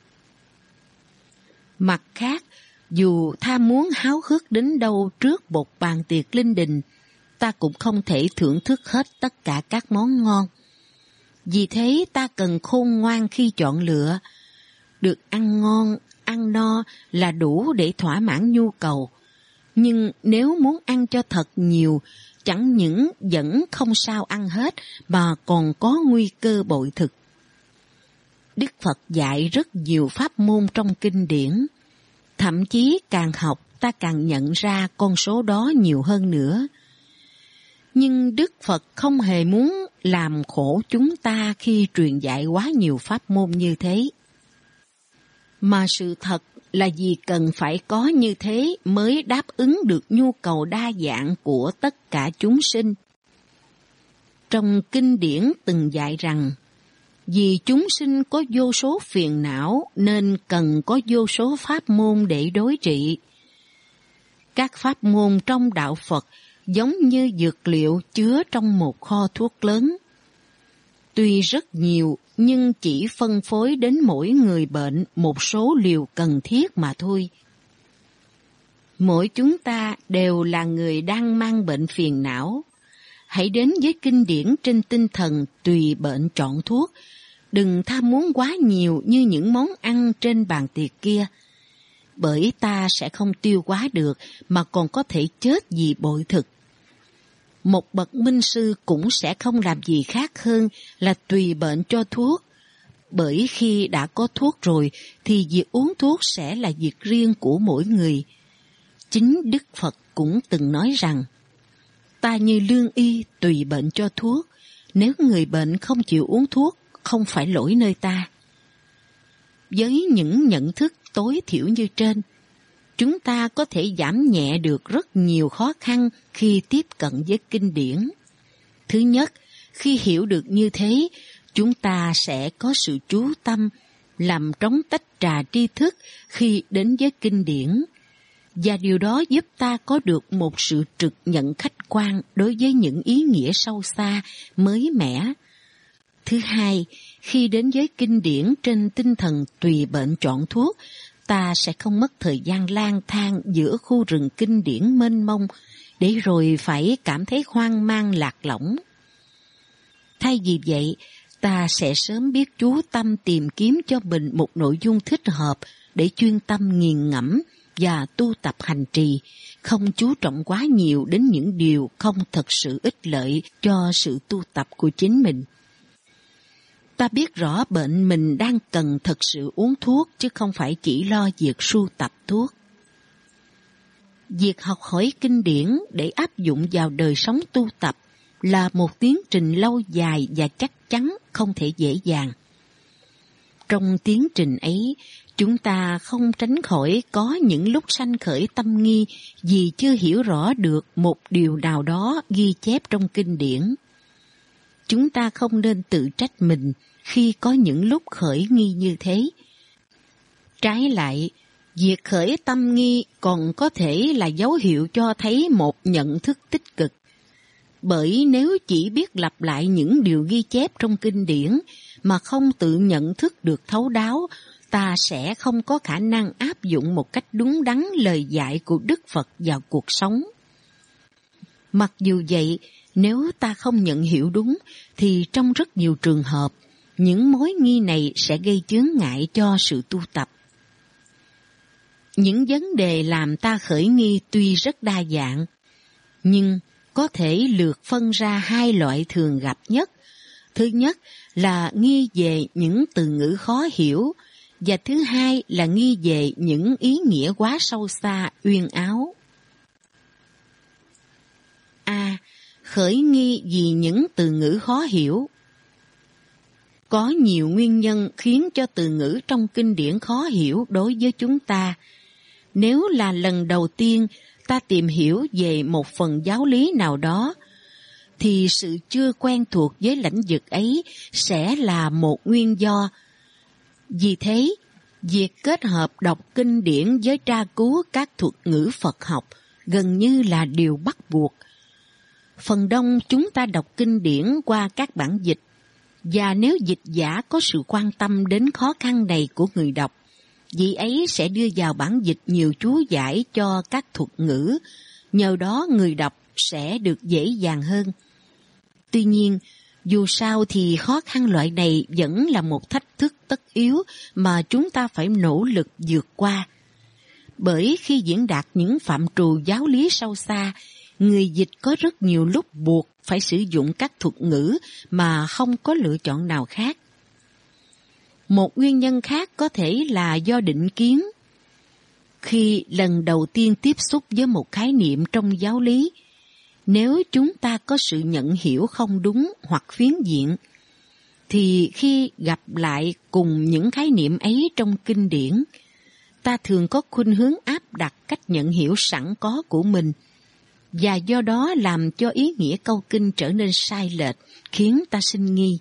Mặt khác, dù tham muốn háo hức đến đâu trước một bàn tiệc linh đình, ta cũng không thể thưởng thức hết tất cả các món ngon. Vì thế ta cần khôn ngoan khi chọn lựa. Được ăn ngon, ăn no là đủ để thỏa mãn nhu cầu. Nhưng nếu muốn ăn cho thật nhiều, chẳng những vẫn không sao ăn hết mà còn có nguy cơ bội thực. Đức Phật dạy rất nhiều pháp môn trong kinh điển. Thậm chí càng học ta càng nhận ra con số đó nhiều hơn nữa. Nhưng Đức Phật không hề muốn làm khổ chúng ta khi truyền dạy quá nhiều pháp môn như thế. Mà sự thật là vì cần phải có như thế mới đáp ứng được nhu cầu đa dạng của tất cả chúng sinh. Trong kinh điển từng dạy rằng, vì chúng sinh có vô số phiền não nên cần có vô số pháp môn để đối trị. Các pháp môn trong đạo Phật giống như dược liệu chứa trong một kho thuốc lớn. Tuy rất nhiều nhưng chỉ phân phối đến mỗi người bệnh một số liều cần thiết mà thôi. Mỗi chúng ta đều là người đang mang bệnh phiền não. Hãy đến với kinh điển trên tinh thần tùy bệnh chọn thuốc. Đừng tham muốn quá nhiều như những món ăn trên bàn tiệc kia. Bởi ta sẽ không tiêu hóa được mà còn có thể chết vì bội thực. Một bậc minh sư cũng sẽ không làm gì khác hơn là tùy bệnh cho thuốc. Bởi khi đã có thuốc rồi thì việc uống thuốc sẽ là việc riêng của mỗi người. Chính Đức Phật cũng từng nói rằng, ta như lương y tùy bệnh cho thuốc, nếu người bệnh không chịu uống thuốc, không phải lỗi nơi ta. Với những nhận thức tối thiểu như trên, chúng ta có thể giảm nhẹ được rất nhiều khó khăn khi tiếp cận với kinh điển. Thứ nhất, khi hiểu được như thế, chúng ta sẽ có sự chú tâm, làm trống tách trà tri thức khi đến với kinh điển, và điều đó giúp ta có được một sự trực nhận khách quan đối với những ý nghĩa sâu xa, mới mẻ. Thứ hai, khi đến với kinh điển trên tinh thần tùy bệnh chọn thuốc, ta sẽ không mất thời gian lang thang giữa khu rừng kinh điển mênh mông, để rồi phải cảm thấy hoang mang lạc lõng. Thay vì vậy, ta sẽ sớm biết chú tâm tìm kiếm cho mình một nội dung thích hợp để chuyên tâm nghiền ngẫm và tu tập hành trì, không chú trọng quá nhiều đến những điều không thật sự ích lợi cho sự tu tập của chính mình. Ta biết rõ bệnh mình đang cần thật sự uống thuốc chứ không phải chỉ lo việc sưu tập thuốc. Việc học hỏi kinh điển để áp dụng vào đời sống tu tập là một tiến trình lâu dài và chắc chắn không thể dễ dàng. Trong tiến trình ấy, chúng ta không tránh khỏi có những lúc sanh khởi tâm nghi vì chưa hiểu rõ được một điều nào đó ghi chép trong kinh điển. Chúng ta không nên tự trách mình khi có những lúc khởi nghi như thế. Trái lại, việc khởi tâm nghi còn có thể là dấu hiệu cho thấy một nhận thức tích cực. Bởi nếu chỉ biết lặp lại những điều ghi chép trong kinh điển mà không tự nhận thức được thấu đáo, ta sẽ không có khả năng áp dụng một cách đúng đắn lời dạy của Đức Phật vào cuộc sống. Mặc dù vậy, nếu ta không nhận hiểu đúng, thì trong rất nhiều trường hợp, những mối nghi này sẽ gây chướng ngại cho sự tu tập. Những vấn đề làm ta khởi nghi tuy rất đa dạng, nhưng có thể lược phân ra hai loại thường gặp nhất. Thứ nhất là nghi về những từ ngữ khó hiểu, và thứ hai là nghi về những ý nghĩa quá sâu xa, uyên áo. A. Khởi nghi vì những từ ngữ khó hiểu. Có nhiều nguyên nhân khiến cho từ ngữ trong kinh điển khó hiểu đối với chúng ta. Nếu là lần đầu tiên ta tìm hiểu về một phần giáo lý nào đó, thì sự chưa quen thuộc với lãnh vực ấy sẽ là một nguyên do. Vì thế, việc kết hợp đọc kinh điển với tra cứu các thuật ngữ Phật học gần như là điều bắt buộc. Phần đông chúng ta đọc kinh điển qua các bản dịch, và nếu dịch giả có sự quan tâm đến khó khăn này của người đọc, vị ấy sẽ đưa vào bản dịch nhiều chú giải cho các thuật ngữ, nhờ đó người đọc sẽ được dễ dàng hơn. Tuy nhiên, dù sao thì khó khăn loại này vẫn là một thách thức tất yếu mà chúng ta phải nỗ lực vượt qua. Bởi khi diễn đạt những phạm trù giáo lý sâu xa, người dịch có rất nhiều lúc buộc phải sử dụng các thuật ngữ mà không có lựa chọn nào khác. Một nguyên nhân khác có thể là do định kiến. Khi lần đầu tiên tiếp xúc với một khái niệm trong giáo lý, nếu chúng ta có sự nhận hiểu không đúng hoặc phiến diện, thì khi gặp lại cùng những khái niệm ấy trong kinh điển, ta thường có khuynh hướng áp đặt cách nhận hiểu sẵn có của mình, và do đó làm cho ý nghĩa câu kinh trở nên sai lệch, khiến ta sinh nghi.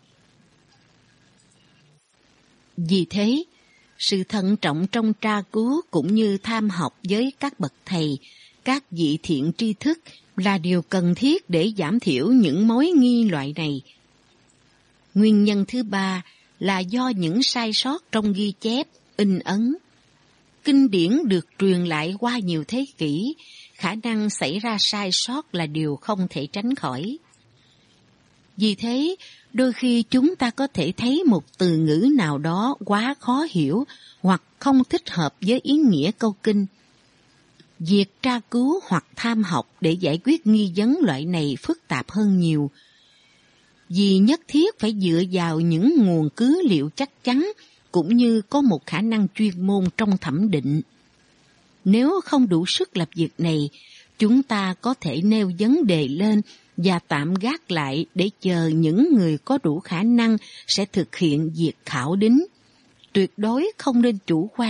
Vì thế, sự thận trọng trong tra cứu cũng như tham học với các bậc thầy, các vị thiện tri thức là điều cần thiết để giảm thiểu những mối nghi loại này. Nguyên nhân thứ ba là do những sai sót trong ghi chép, in ấn. Kinh điển được truyền lại qua nhiều thế kỷ, khả năng xảy ra sai sót là điều không thể tránh khỏi. Vì thế, đôi khi chúng ta có thể thấy một từ ngữ nào đó quá khó hiểu hoặc không thích hợp với ý nghĩa câu kinh. Việc tra cứu hoặc tham học để giải quyết nghi vấn loại này phức tạp hơn nhiều. vì nhất thiết phải dựa vào những nguồn cứ liệu chắc chắn cũng như có một khả năng chuyên môn trong thẩm định. Nếu không đủ sức làm việc này, chúng ta có thể nêu vấn đề lên và tạm gác lại để chờ những người có đủ khả năng sẽ thực hiện việc khảo đính. Tuyệt đối không nên chủ quan